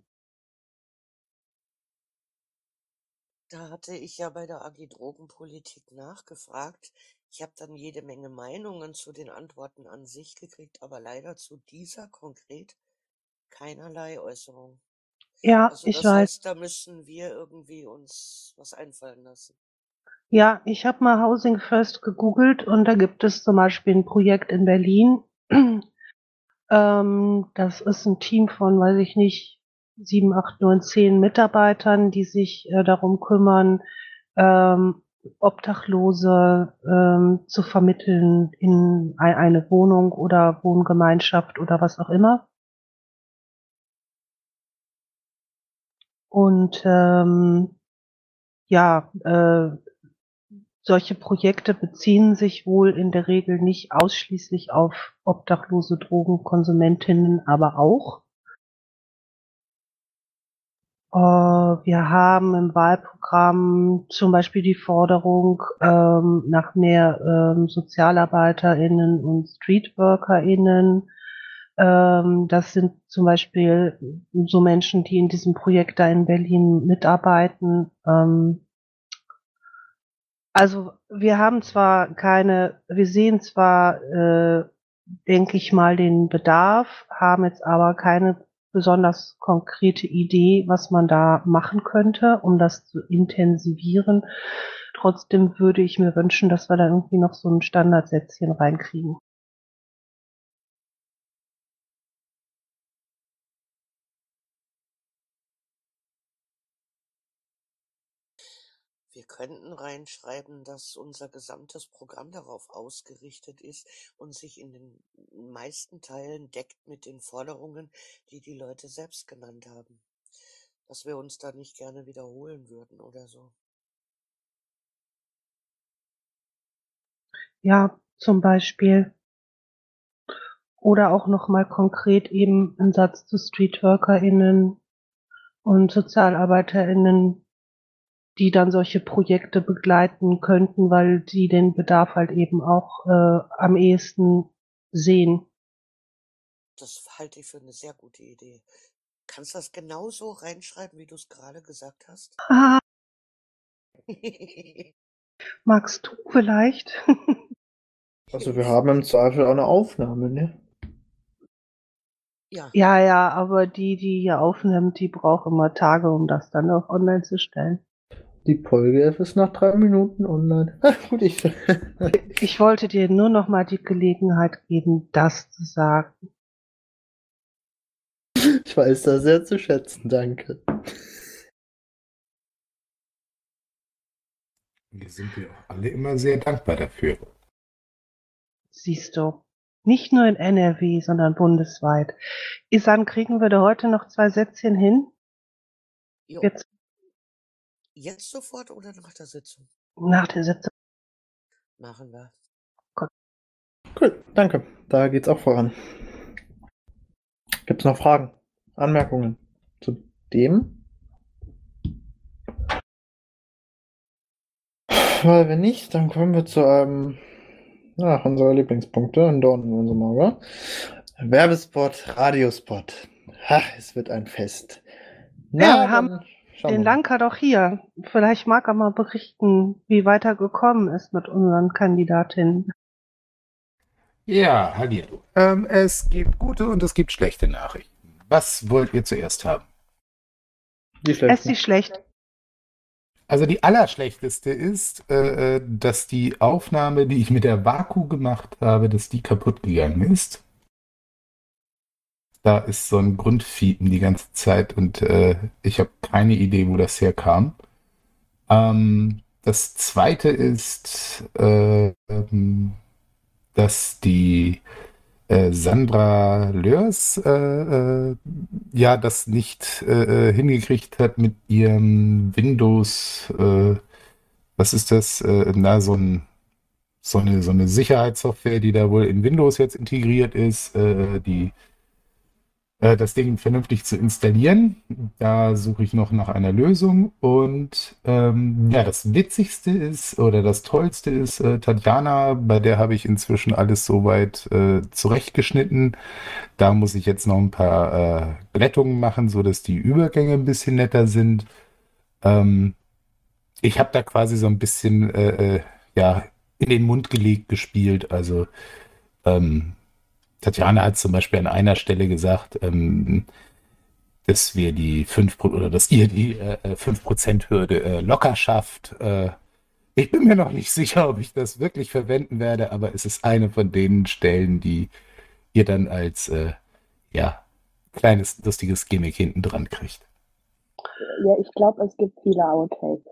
Da hatte ich ja bei der A G Drogenpolitik nachgefragt. Ich habe dann jede Menge Meinungen zu den Antworten an sich gekriegt, aber leider zu dieser konkret keinerlei Äußerung. Ja, Also ich das weiß. heißt, da müssen wir irgendwie uns was einfallen lassen. Ja, ich habe mal Housing First gegoogelt und da gibt es zum Beispiel ein Projekt in Berlin. ähm, das ist ein Team von, weiß ich nicht, sieben, acht, neun, zehn Mitarbeitern, die sich äh, darum kümmern, ähm, Obdachlose ähm, zu vermitteln in ein, eine Wohnung oder Wohngemeinschaft oder was auch immer. Und ähm, ja, äh, solche Projekte beziehen sich wohl in der Regel nicht ausschließlich auf obdachlose Drogenkonsumentinnen, aber auch. Äh, wir haben im Wahlprogramm zum Beispiel die Forderung ähm, nach mehr ähm, SozialarbeiterInnen und StreetworkerInnen. Ähm, das sind zum Beispiel so Menschen, die in diesem Projekt da in Berlin mitarbeiten. Ähm, Also wir haben zwar keine, wir sehen zwar, äh, denke ich mal, den Bedarf, haben jetzt aber keine besonders konkrete Idee, was man da machen könnte, um das zu intensivieren. Trotzdem würde ich mir wünschen, dass wir da irgendwie noch so ein Standardsätzchen reinkriegen. Wir könnten reinschreiben, dass unser gesamtes Programm darauf ausgerichtet ist und sich in den meisten Teilen deckt mit den Forderungen, die die Leute selbst genannt haben. Dass wir uns da nicht gerne wiederholen würden oder so. Ja, zum Beispiel. Oder auch nochmal konkret eben ein Satz zu StreetworkerInnen und SozialarbeiterInnen, die dann solche Projekte begleiten könnten, weil die den Bedarf halt eben auch äh, am ehesten sehen. Das halte ich für eine sehr gute Idee. Kannst du das genauso reinschreiben, wie du es gerade gesagt hast? Ah, magst du vielleicht? Also wir haben im Zweifel auch eine Aufnahme, ne? Ja, Ja, ja, aber die, die hier aufnimmt, die braucht immer Tage, um das dann auch online zu stellen. Die Polgef ist nach drei Minuten online. Ach, gut, ich. Ich wollte dir nur noch mal die Gelegenheit geben, das zu sagen. Ich weiß das sehr zu schätzen, danke. Wir sind ja auch alle immer sehr dankbar dafür. Siehst du. Nicht nur in N R W, sondern bundesweit. Isan, kriegen wir da heute noch zwei Sätzchen hin? jo. Jetzt Jetzt sofort oder nach der Sitzung? nach der Sitzung. Machen wir. Cool, danke. Da geht's auch voran. Gibt's noch Fragen, Anmerkungen zu dem? Weil wenn nicht, dann kommen wir zu einem ach, unserer Lieblingspunkte, ein Dorn in unserem Auge. Werbespot, Radiospot. Ha, es wird ein Fest. Na, Ja, wir haben dann schauen den wir mal. Lanka doch hier. Vielleicht mag er mal berichten, wie weiter gekommen ist mit unseren Kandidatinnen. Ja, hallihallo. Ähm, es gibt gute und es gibt schlechte Nachrichten. Was wollt ihr zuerst haben? Die Es ist schlechten. nicht schlecht. Also die allerschlechteste ist, äh, dass die Aufnahme, die ich mit der Vaku gemacht habe, dass die kaputt gegangen ist. Da ist so ein Grundfiepen die ganze Zeit und äh, ich habe keine Idee, wo das herkam. Ähm, das zweite ist, äh, ähm, dass die äh, Sandra Lörs äh, äh, ja das nicht äh, äh, hingekriegt hat mit ihrem Windows, äh, was ist das? Äh, na, so ein, so eine, so eine Sicherheitssoftware, die da wohl in Windows jetzt integriert ist, äh, die äh, das Ding vernünftig zu installieren. Da suche ich noch nach einer Lösung. Und ähm, ja, das Witzigste ist oder das Tollste ist äh, Tatjana, bei der habe ich inzwischen alles soweit äh, zurechtgeschnitten. Da muss ich jetzt noch ein paar äh, Glättungen machen, sodass die Übergänge ein bisschen netter sind. Ähm, ich habe da quasi so ein bisschen äh, äh, ja, in den Mund gelegt gespielt. Also ähm, Tatjana hat zum Beispiel an einer Stelle gesagt, ähm, dass wir die fünf oder dass ihr die äh, fünf Prozent Hürde äh, locker schafft. Äh, ich bin mir noch nicht sicher, ob ich das wirklich verwenden werde, aber es ist eine von den Stellen, die ihr dann als äh, ja, kleines, lustiges Gimmick hinten dran kriegt. Ja, ich glaube, es gibt viele Outtakes.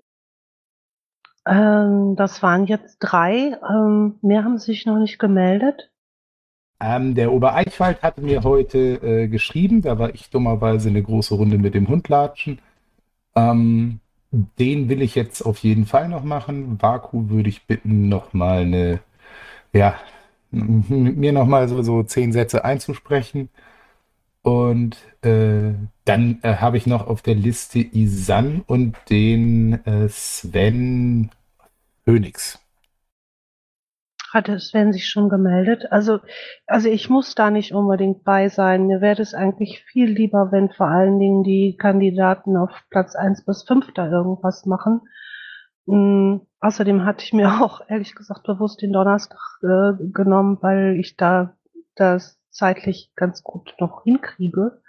Ähm, das waren jetzt drei. Ähm, mehr haben sich noch nicht gemeldet. Ähm, der Obereichwald hatte mir heute äh, geschrieben, da war ich dummerweise eine große Runde mit dem Hund latschen. Ähm, den will ich jetzt auf jeden Fall noch machen. Vaku würde ich bitten, nochmal eine, ja, m- mit mir nochmal so, so zehn Sätze einzusprechen. Und äh, dann äh, habe ich noch auf der Liste Isan und den äh, Sven Hönigs. Hatte Sven sich schon gemeldet? Also, also ich muss da nicht unbedingt bei sein. Mir wäre es eigentlich viel lieber, wenn vor allen Dingen die Kandidaten auf Platz eins bis fünf da irgendwas machen. Mm, außerdem hatte ich mir auch ehrlich gesagt bewusst den Donnerstag äh, genommen, weil ich da das zeitlich ganz gut noch hinkriege.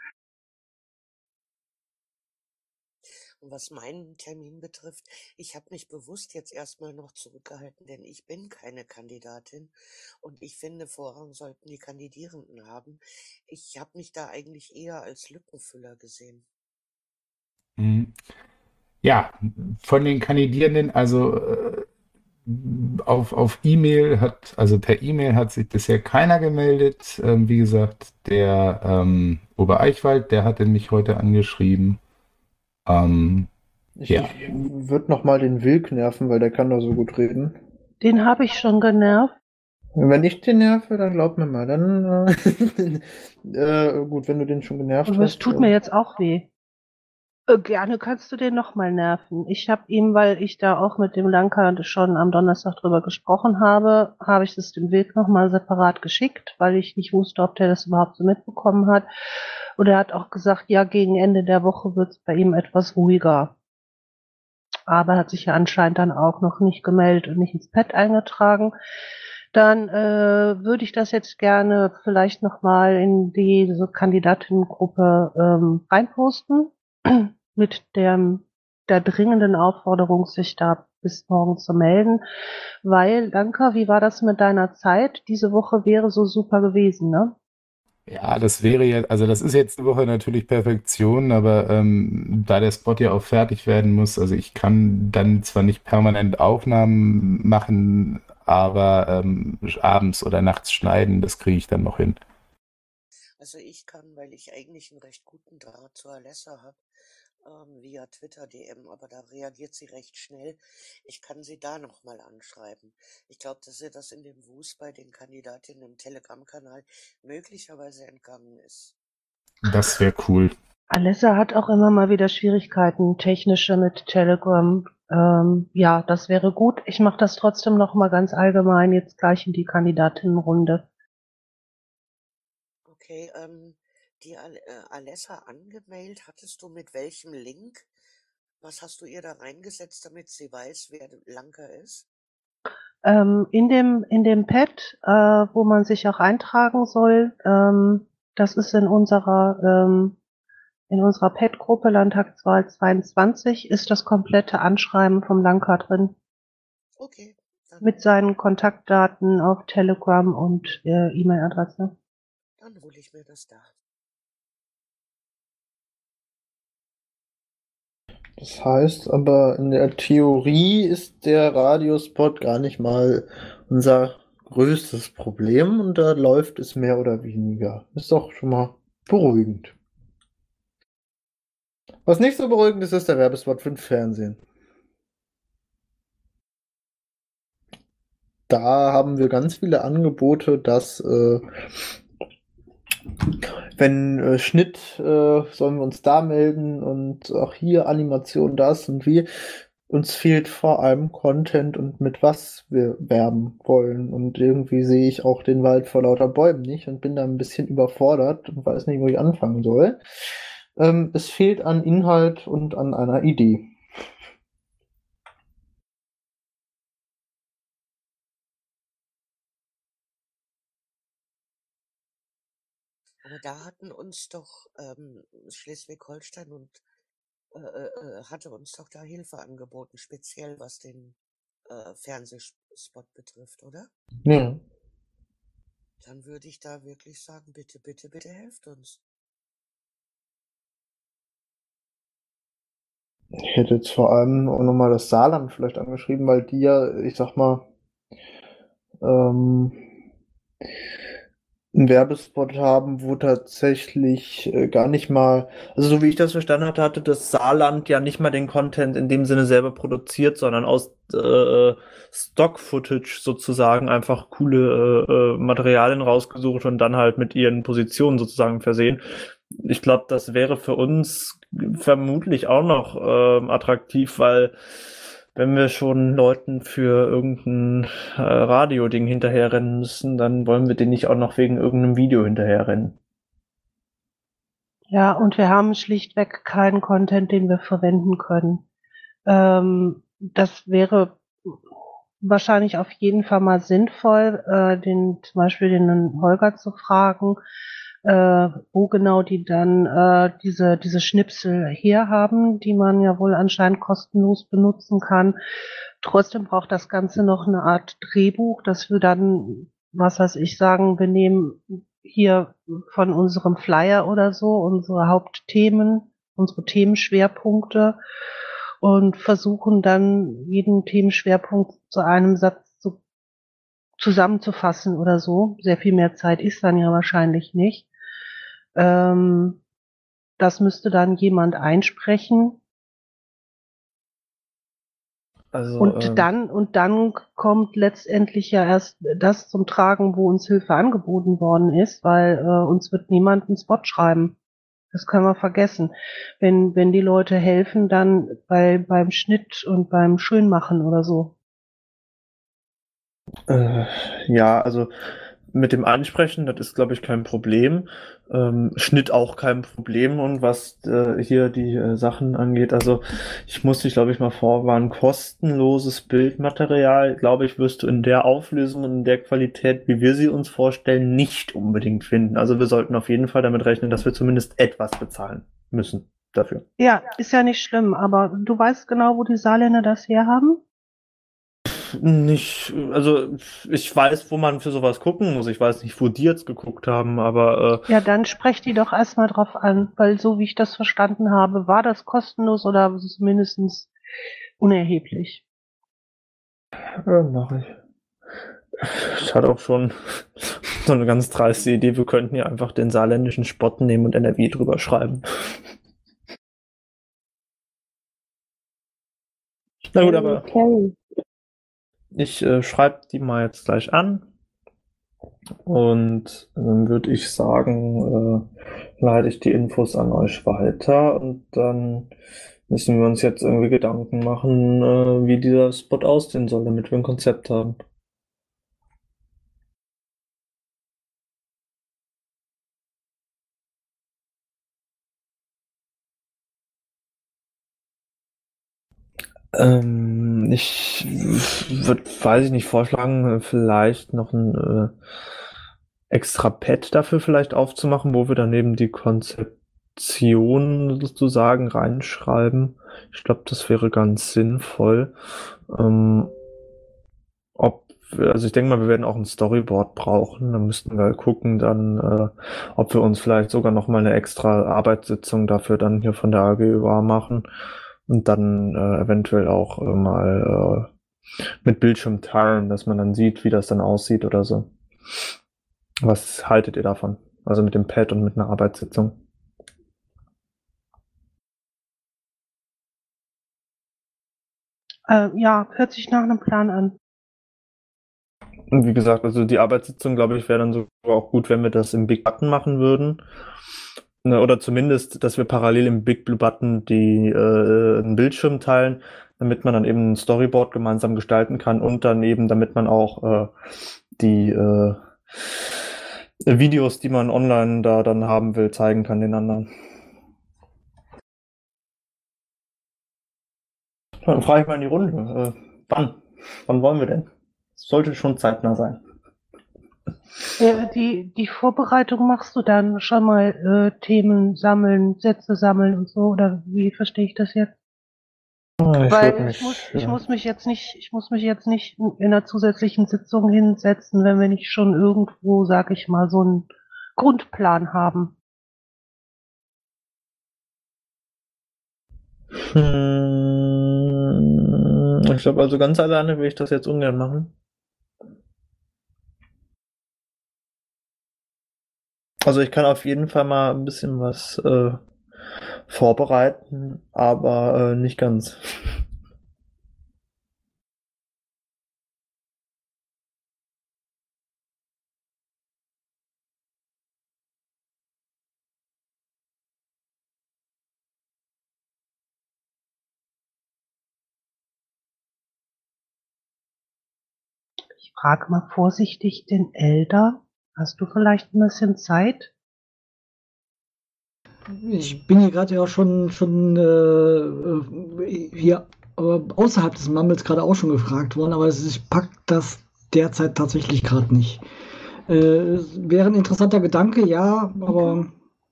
Und was meinen Termin betrifft, ich habe mich bewusst jetzt erstmal noch zurückgehalten, denn ich bin keine Kandidatin und ich finde, Vorrang sollten die Kandidierenden haben. Ich habe mich da eigentlich eher als Lückenfüller gesehen. Mhm. Ja, von den Kandidierenden, also äh, auf, auf E-Mail hat, also per E-Mail hat sich bisher keiner gemeldet. Ähm, wie gesagt, der ähm, Obereichwald, der hatte mich heute angeschrieben. Ähm, Ich, ja. ich würde nochmal den Wilk nerven, weil der kann da so gut reden. Den habe ich schon genervt. Und wenn ich den nerve, dann glaub mir mal, dann äh, äh, gut, wenn du den schon genervt Aber es hast. tut äh, mir jetzt auch weh. Äh, Gerne kannst du den nochmal nerven. Ich habe ihm, weil ich da auch mit dem Lanka schon am Donnerstag drüber gesprochen habe, habe ich das dem Weg nochmal separat geschickt, weil ich nicht wusste, ob der das überhaupt so mitbekommen hat. Und er hat auch gesagt, ja, gegen Ende der Woche wird es bei ihm etwas ruhiger. Aber er hat sich ja anscheinend dann auch noch nicht gemeldet und nicht ins Pad eingetragen. Dann äh, würde ich das jetzt gerne vielleicht nochmal in diese Kandidatinnengruppe ähm, reinposten mit der, der dringenden Aufforderung, sich da bis morgen zu melden. Weil, Danke, wie war das mit deiner Zeit? Diese Woche wäre so super gewesen, ne? Ja, das wäre ja, also das ist jetzt eine Woche natürlich Perfektion, aber ähm, da der Spot ja auch fertig werden muss, also ich kann dann zwar nicht permanent Aufnahmen machen, aber ähm, abends oder nachts schneiden, das kriege ich dann noch hin. Also ich kann, weil ich eigentlich einen recht guten Draht zu Alessa habe, ähm, via Twitter D M, aber da reagiert sie recht schnell. Ich kann sie da nochmal anschreiben. Ich glaube, dass ihr das in dem Wust bei den Kandidatinnen im Telegram-Kanal möglicherweise entgangen ist. Das wäre cool. Alessa hat auch immer mal wieder Schwierigkeiten, technische mit Telegram. Ähm, ja, das wäre gut. Ich mache das trotzdem noch mal ganz allgemein jetzt gleich in die Kandidatinnenrunde. Okay, ähm, die Al äh, Alessa angemailt, hattest du mit welchem Link? Was hast du ihr da reingesetzt, damit sie weiß, wer Lanka ist? Ähm, in dem in dem Pad, äh, wo man sich auch eintragen soll, ähm, das ist in unserer ähm, in unserer Pad-Gruppe Landtagswahl zweiundzwanzig, ist das komplette Anschreiben vom Lanka drin. Okay, dann, Mit seinen Kontaktdaten auf Telegram und äh, E-Mail-Adresse. dann hole ich mir das da. Das heißt aber, in der Theorie ist der Radiospot gar nicht mal unser größtes Problem und da läuft es mehr oder weniger. Ist doch schon mal beruhigend. Was nicht so beruhigend ist, ist der Werbespot für den Fernsehen. Da haben wir ganz viele Angebote, dass äh, wenn äh, Schnitt, äh, sollen wir uns da melden und auch hier Animation, das und wie. Uns fehlt vor allem Content und mit was wir werben wollen. Und irgendwie sehe ich auch den Wald vor lauter Bäumen nicht und bin da ein bisschen überfordert und weiß nicht, wo ich anfangen soll. Ähm, es fehlt an Inhalt und an einer Idee. Aber da hatten uns doch ähm, Schleswig-Holstein und äh, äh, hatte uns doch da Hilfe angeboten, speziell was den äh, Fernsehspot betrifft, oder? Ja. Dann würde ich da wirklich sagen, bitte, bitte, bitte helft uns. Ich hätte jetzt vor allem auch nochmal das Saarland vielleicht angeschrieben, weil die ja, ich sag mal, ähm, einen Werbespot haben, wo tatsächlich äh, gar nicht mal, also so wie ich das verstanden hatte, hatte das Saarland ja nicht mal den Content in dem Sinne selber produziert, sondern aus äh, Stock-Footage sozusagen einfach coole äh, äh, Materialien rausgesucht und dann halt mit ihren Positionen sozusagen versehen. Ich glaube, das wäre für uns vermutlich auch noch äh, attraktiv, weil wenn wir schon Leuten für irgendein äh, Radio-Ding hinterherrennen müssen, dann wollen wir denen nicht auch noch wegen irgendeinem Video hinterherrennen. Ja, und wir haben schlichtweg keinen Content, den wir verwenden können. Ähm, das wäre wahrscheinlich auf jeden Fall mal sinnvoll, äh, den zum Beispiel den Holger zu fragen, äh, wo genau die dann äh, diese diese Schnipsel herhaben, die man ja wohl anscheinend kostenlos benutzen kann. Trotzdem braucht das Ganze noch eine Art Drehbuch, dass wir dann, was weiß ich, sagen, wir nehmen hier von unserem Flyer oder so unsere Hauptthemen, unsere Themenschwerpunkte und versuchen dann jeden Themenschwerpunkt zu einem Satz zu, zusammenzufassen oder so. Sehr viel mehr Zeit ist dann ja wahrscheinlich nicht. Ähm, das müsste dann jemand einsprechen. Also, Und ähm, dann, und dann kommt letztendlich ja erst das zum Tragen, wo uns Hilfe angeboten worden ist, weil äh, uns wird niemand einen Spot schreiben. Das können wir vergessen. Wenn, wenn die Leute helfen, dann bei, beim Schnitt und beim Schönmachen oder so. äh, ja, also mit dem Ansprechen, das ist, glaube ich, kein Problem. Ähm, Schnitt auch kein Problem. Und was äh, hier die äh, Sachen angeht, also ich muss dich, glaube ich, mal vorwarnen, kostenloses Bildmaterial, glaube ich, wirst du in der Auflösung und in der Qualität, wie wir sie uns vorstellen, nicht unbedingt finden. Also wir sollten auf jeden Fall damit rechnen, dass wir zumindest etwas bezahlen müssen dafür. Ja, ist ja nicht schlimm, aber du weißt genau, wo die Saarländer das herhaben? Nicht, also ich weiß, wo man für sowas gucken muss. Ich weiß nicht, wo die jetzt geguckt haben, aber Ja, dann sprech die doch erstmal drauf an, weil so wie ich das verstanden habe, war das kostenlos oder zumindest unerheblich. äh, äh, mache ich. Ich hatte auch schon so eine ganz dreiste Idee, wir könnten ja einfach den saarländischen Spott nehmen und N R W drüber schreiben. Na gut, aber Okay. ich äh, schreibe die mal jetzt gleich an und dann würde ich sagen, äh, leite ich die Infos an euch weiter und dann müssen wir uns jetzt irgendwie Gedanken machen, äh, wie dieser Spot aussehen soll, damit wir ein Konzept haben. Ähm, ich würde, weiß ich nicht, vorschlagen, vielleicht noch ein äh, extra Pad dafür vielleicht aufzumachen, wo wir daneben die Konzeption sozusagen reinschreiben. Ich glaube, das wäre ganz sinnvoll. Ähm, ob wir, also ich denke mal, wir werden auch ein Storyboard brauchen. Da müssten wir gucken dann, äh, ob wir uns vielleicht sogar noch mal eine extra Arbeitssitzung dafür dann hier von der A G Ö A machen. Und dann äh, eventuell auch äh, mal äh, mit Bildschirm teilen, dass man dann sieht, wie das dann aussieht oder so. Was haltet ihr davon? Also mit dem Pad und mit einer Arbeitssitzung? Äh, ja, hört sich nach einem Plan an. Und wie gesagt, also die Arbeitssitzung, glaube ich, wäre dann sogar auch gut, wenn wir das im Big Button machen würden. Ne, oder zumindest, dass wir parallel im Big Blue Button die äh, einen Bildschirm teilen, damit man dann eben ein Storyboard gemeinsam gestalten kann und dann eben, damit man auch äh, die äh, Videos, die man online da dann haben will, zeigen kann den anderen. Dann frage ich mal in die Runde. Äh, wann? Wann wollen wir denn? Es sollte schon zeitnah sein. Äh, die, die Vorbereitung machst du dann schon mal äh, Themen sammeln, Sätze sammeln und so, oder wie verstehe ich das jetzt? Ah, ich Weil würd ich mich, muss, ich ja. muss mich jetzt nicht, ich muss mich jetzt nicht in einer zusätzlichen Sitzung hinsetzen, wenn wir nicht schon irgendwo, sag ich mal, so einen Grundplan haben. Hm, ich glaube, also ganz alleine will ich das jetzt ungern machen. Also ich kann auf jeden Fall mal ein bisschen was äh, vorbereiten, aber äh, nicht ganz. Ich frage mal vorsichtig den Elder. Hast du vielleicht ein bisschen Zeit? Ich bin hier gerade ja auch schon, schon äh, hier äh, außerhalb des Mumbles gerade auch schon gefragt worden, aber es- ich pack das derzeit tatsächlich gerade nicht. Äh, wäre ein interessanter Gedanke, ja, aber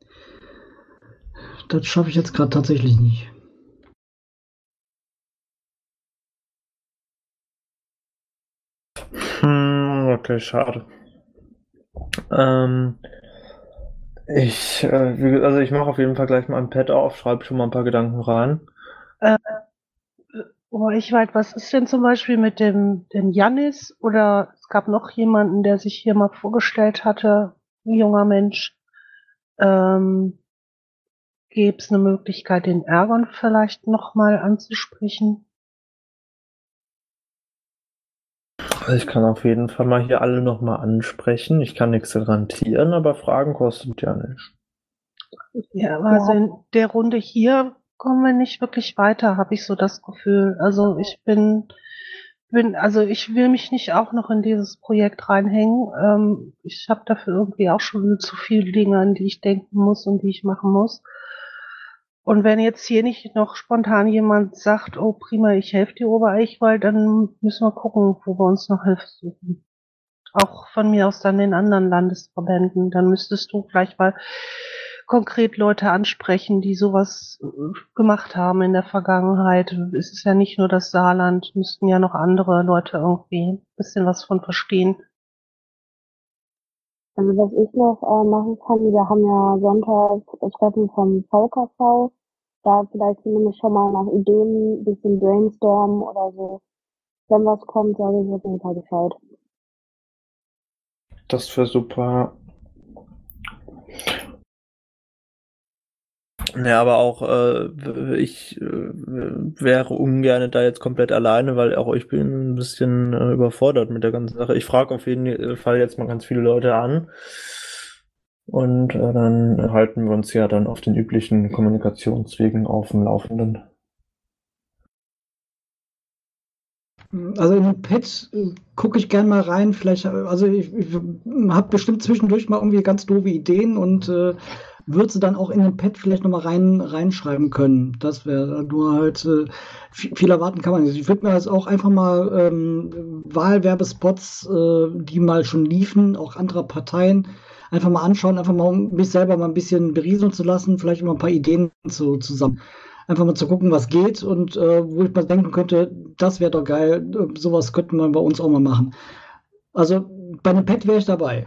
das schaffe ich jetzt gerade tatsächlich nicht. Hm, okay, schade. Ähm, ich, äh, wie- also ich mache auf jeden Fall gleich mal ein Pad auf, schreibe schon mal ein paar Gedanken rein. Äh, oh, ich weiß, was ist denn zum Beispiel mit dem, dem Jannis? Oder es gab noch jemanden, der sich hier mal vorgestellt hatte, ein junger Mensch. Ähm, Gäbe es eine Möglichkeit, den Ergon vielleicht nochmal anzusprechen? Also ich kann auf jeden Fall mal hier alle nochmal ansprechen. Ich kann nichts garantieren, aber Fragen kostet ja nicht. Ja, aber also in der Runde hier kommen wir nicht wirklich weiter, habe ich so das Gefühl. Also ich bin bin, also ich will mich nicht auch noch in dieses Projekt reinhängen. Ähm, ich habe dafür irgendwie auch schon zu viele Dinge, an die ich denken muss und die ich machen muss. Und wenn jetzt hier nicht noch spontan jemand sagt, oh prima, ich helfe dir Obereichwald, dann müssen wir gucken, wo wir uns noch Hilfe suchen. Auch von mir aus dann den anderen Landesverbänden. Dann müsstest du gleich mal konkret Leute ansprechen, die sowas äh, gemacht haben in der Vergangenheit. Es ist ja nicht nur das Saarland, müssten ja noch andere Leute irgendwie ein bisschen was von verstehen. Also was ich noch äh, machen kann, wir haben ja Sonntag das Treffen vom V K V. Da vielleicht zumindest schon mal nach Ideen, ein bisschen brainstormen oder so. Wenn was kommt, sage ich auf jeden Fall Bescheid. Das wäre super. Ja, aber auch äh, ich äh, wäre ungern da jetzt komplett alleine, weil auch ich bin ein bisschen äh, überfordert mit der ganzen Sache. Ich frage auf jeden Fall jetzt mal ganz viele Leute an und äh, dann halten wir uns ja dann auf den üblichen Kommunikationswegen auf dem Laufenden. Also in den Pad äh, gucke ich gern mal rein. Vielleicht, also ich, ich habe bestimmt zwischendurch mal irgendwie ganz doofe Ideen und äh, würde sie dann auch in den Pad vielleicht nochmal rein, reinschreiben können. Das wäre nur halt, äh, viel, viel erwarten kann man nicht. Ich würde mir jetzt auch einfach mal ähm, Wahlwerbespots, äh, die mal schon liefen, auch anderer Parteien, einfach mal anschauen, einfach mal um mich selber mal ein bisschen berieseln zu lassen, vielleicht mal ein paar Ideen zu, zusammen. Einfach mal zu gucken, was geht und äh, wo ich mal denken könnte, das wäre doch geil, äh, sowas könnte man bei uns auch mal machen. Also bei einem Pad wäre ich dabei.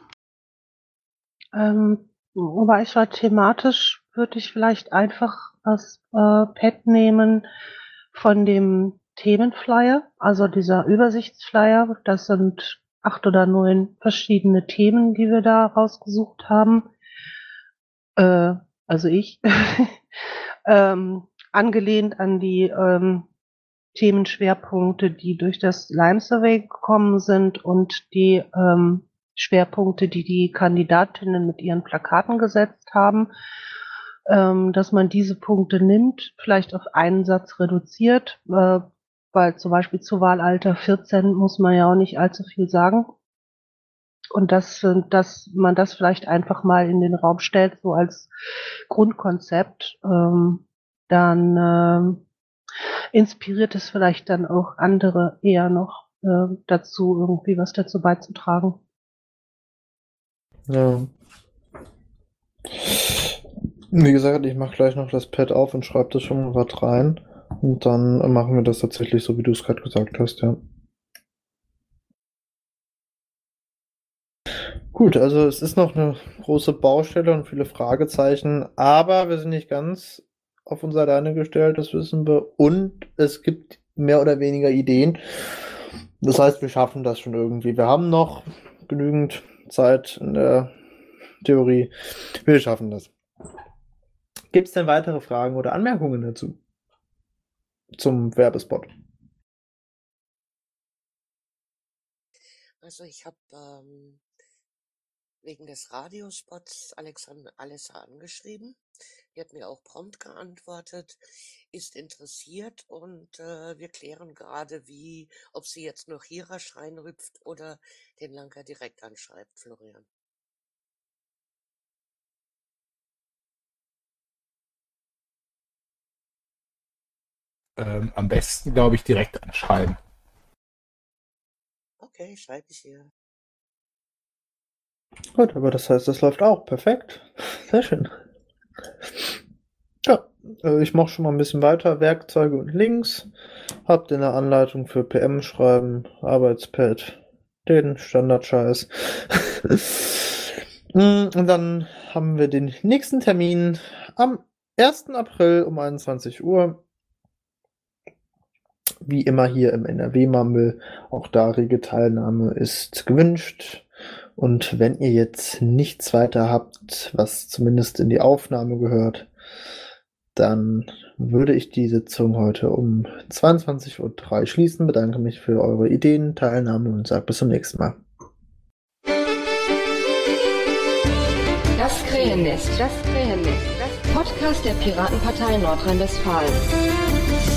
Ähm, aber ich war thematisch, würde ich vielleicht einfach das äh, Pad nehmen von dem Themenflyer, also dieser Übersichtsflyer. Das sind acht oder neun verschiedene Themen, die wir da rausgesucht haben. Äh, also ich. ähm, angelehnt an die ähm, Themenschwerpunkte, die durch das Lime Survey gekommen sind und die ähm, Schwerpunkte, die die Kandidatinnen mit ihren Plakaten gesetzt haben, ähm, dass man diese Punkte nimmt, vielleicht auf einen Satz reduziert, äh, weil zum Beispiel zu Wahlalter vierzehn muss man ja auch nicht allzu viel sagen. Und dass, dass man das vielleicht einfach mal in den Raum stellt, so als Grundkonzept, ähm, dann ähm, inspiriert es vielleicht dann auch andere eher noch äh, dazu, irgendwie was dazu beizutragen. Ja. Wie gesagt, ich mache gleich noch das Pad auf und schreibe das schon mal was rein. Und dann machen wir das tatsächlich so, wie du es gerade gesagt hast, ja. Gut, also es ist noch eine große Baustelle und viele Fragezeichen, aber wir sind nicht ganz auf uns alleine gestellt, das wissen wir. Und es gibt mehr oder weniger Ideen. Das heißt, wir schaffen das schon irgendwie. Wir haben noch genügend Zeit in der Theorie. Wir schaffen das. Gibt es denn weitere Fragen oder Anmerkungen dazu? Zum Werbespot? Also ich habe ähm, wegen des Radiospots Alexander Alessa angeschrieben. Die hat mir auch prompt geantwortet, ist interessiert und äh, wir klären gerade, wie, ob sie jetzt nur Hirasch reinrüpft oder den Lanker direkt anschreibt, Florian. Ähm, am besten, glaube ich, direkt anschreiben. Okay, schreibe ich ihr. Gut, aber das heißt, das läuft auch. Perfekt. Sehr schön. Ja, ich mache schon mal ein bisschen weiter. Werkzeuge und Links. Habt ihr eine Anleitung für P M schreiben, Arbeitspad, den Standardscheiß. Und dann haben wir den nächsten Termin am ersten April um einundzwanzig Uhr. Wie immer hier im N R W-Mumble. Auch da rege Teilnahme ist gewünscht. Und wenn ihr jetzt nichts weiter habt, was zumindest in die Aufnahme gehört, dann würde ich die Sitzung heute um zweiundzwanzig Uhr drei schließen. Bedanke mich für eure Ideen, Teilnahme und sage bis zum nächsten Mal. Das Krähennest, das Krähennest, das Podcast der Piratenpartei Nordrhein-Westfalen.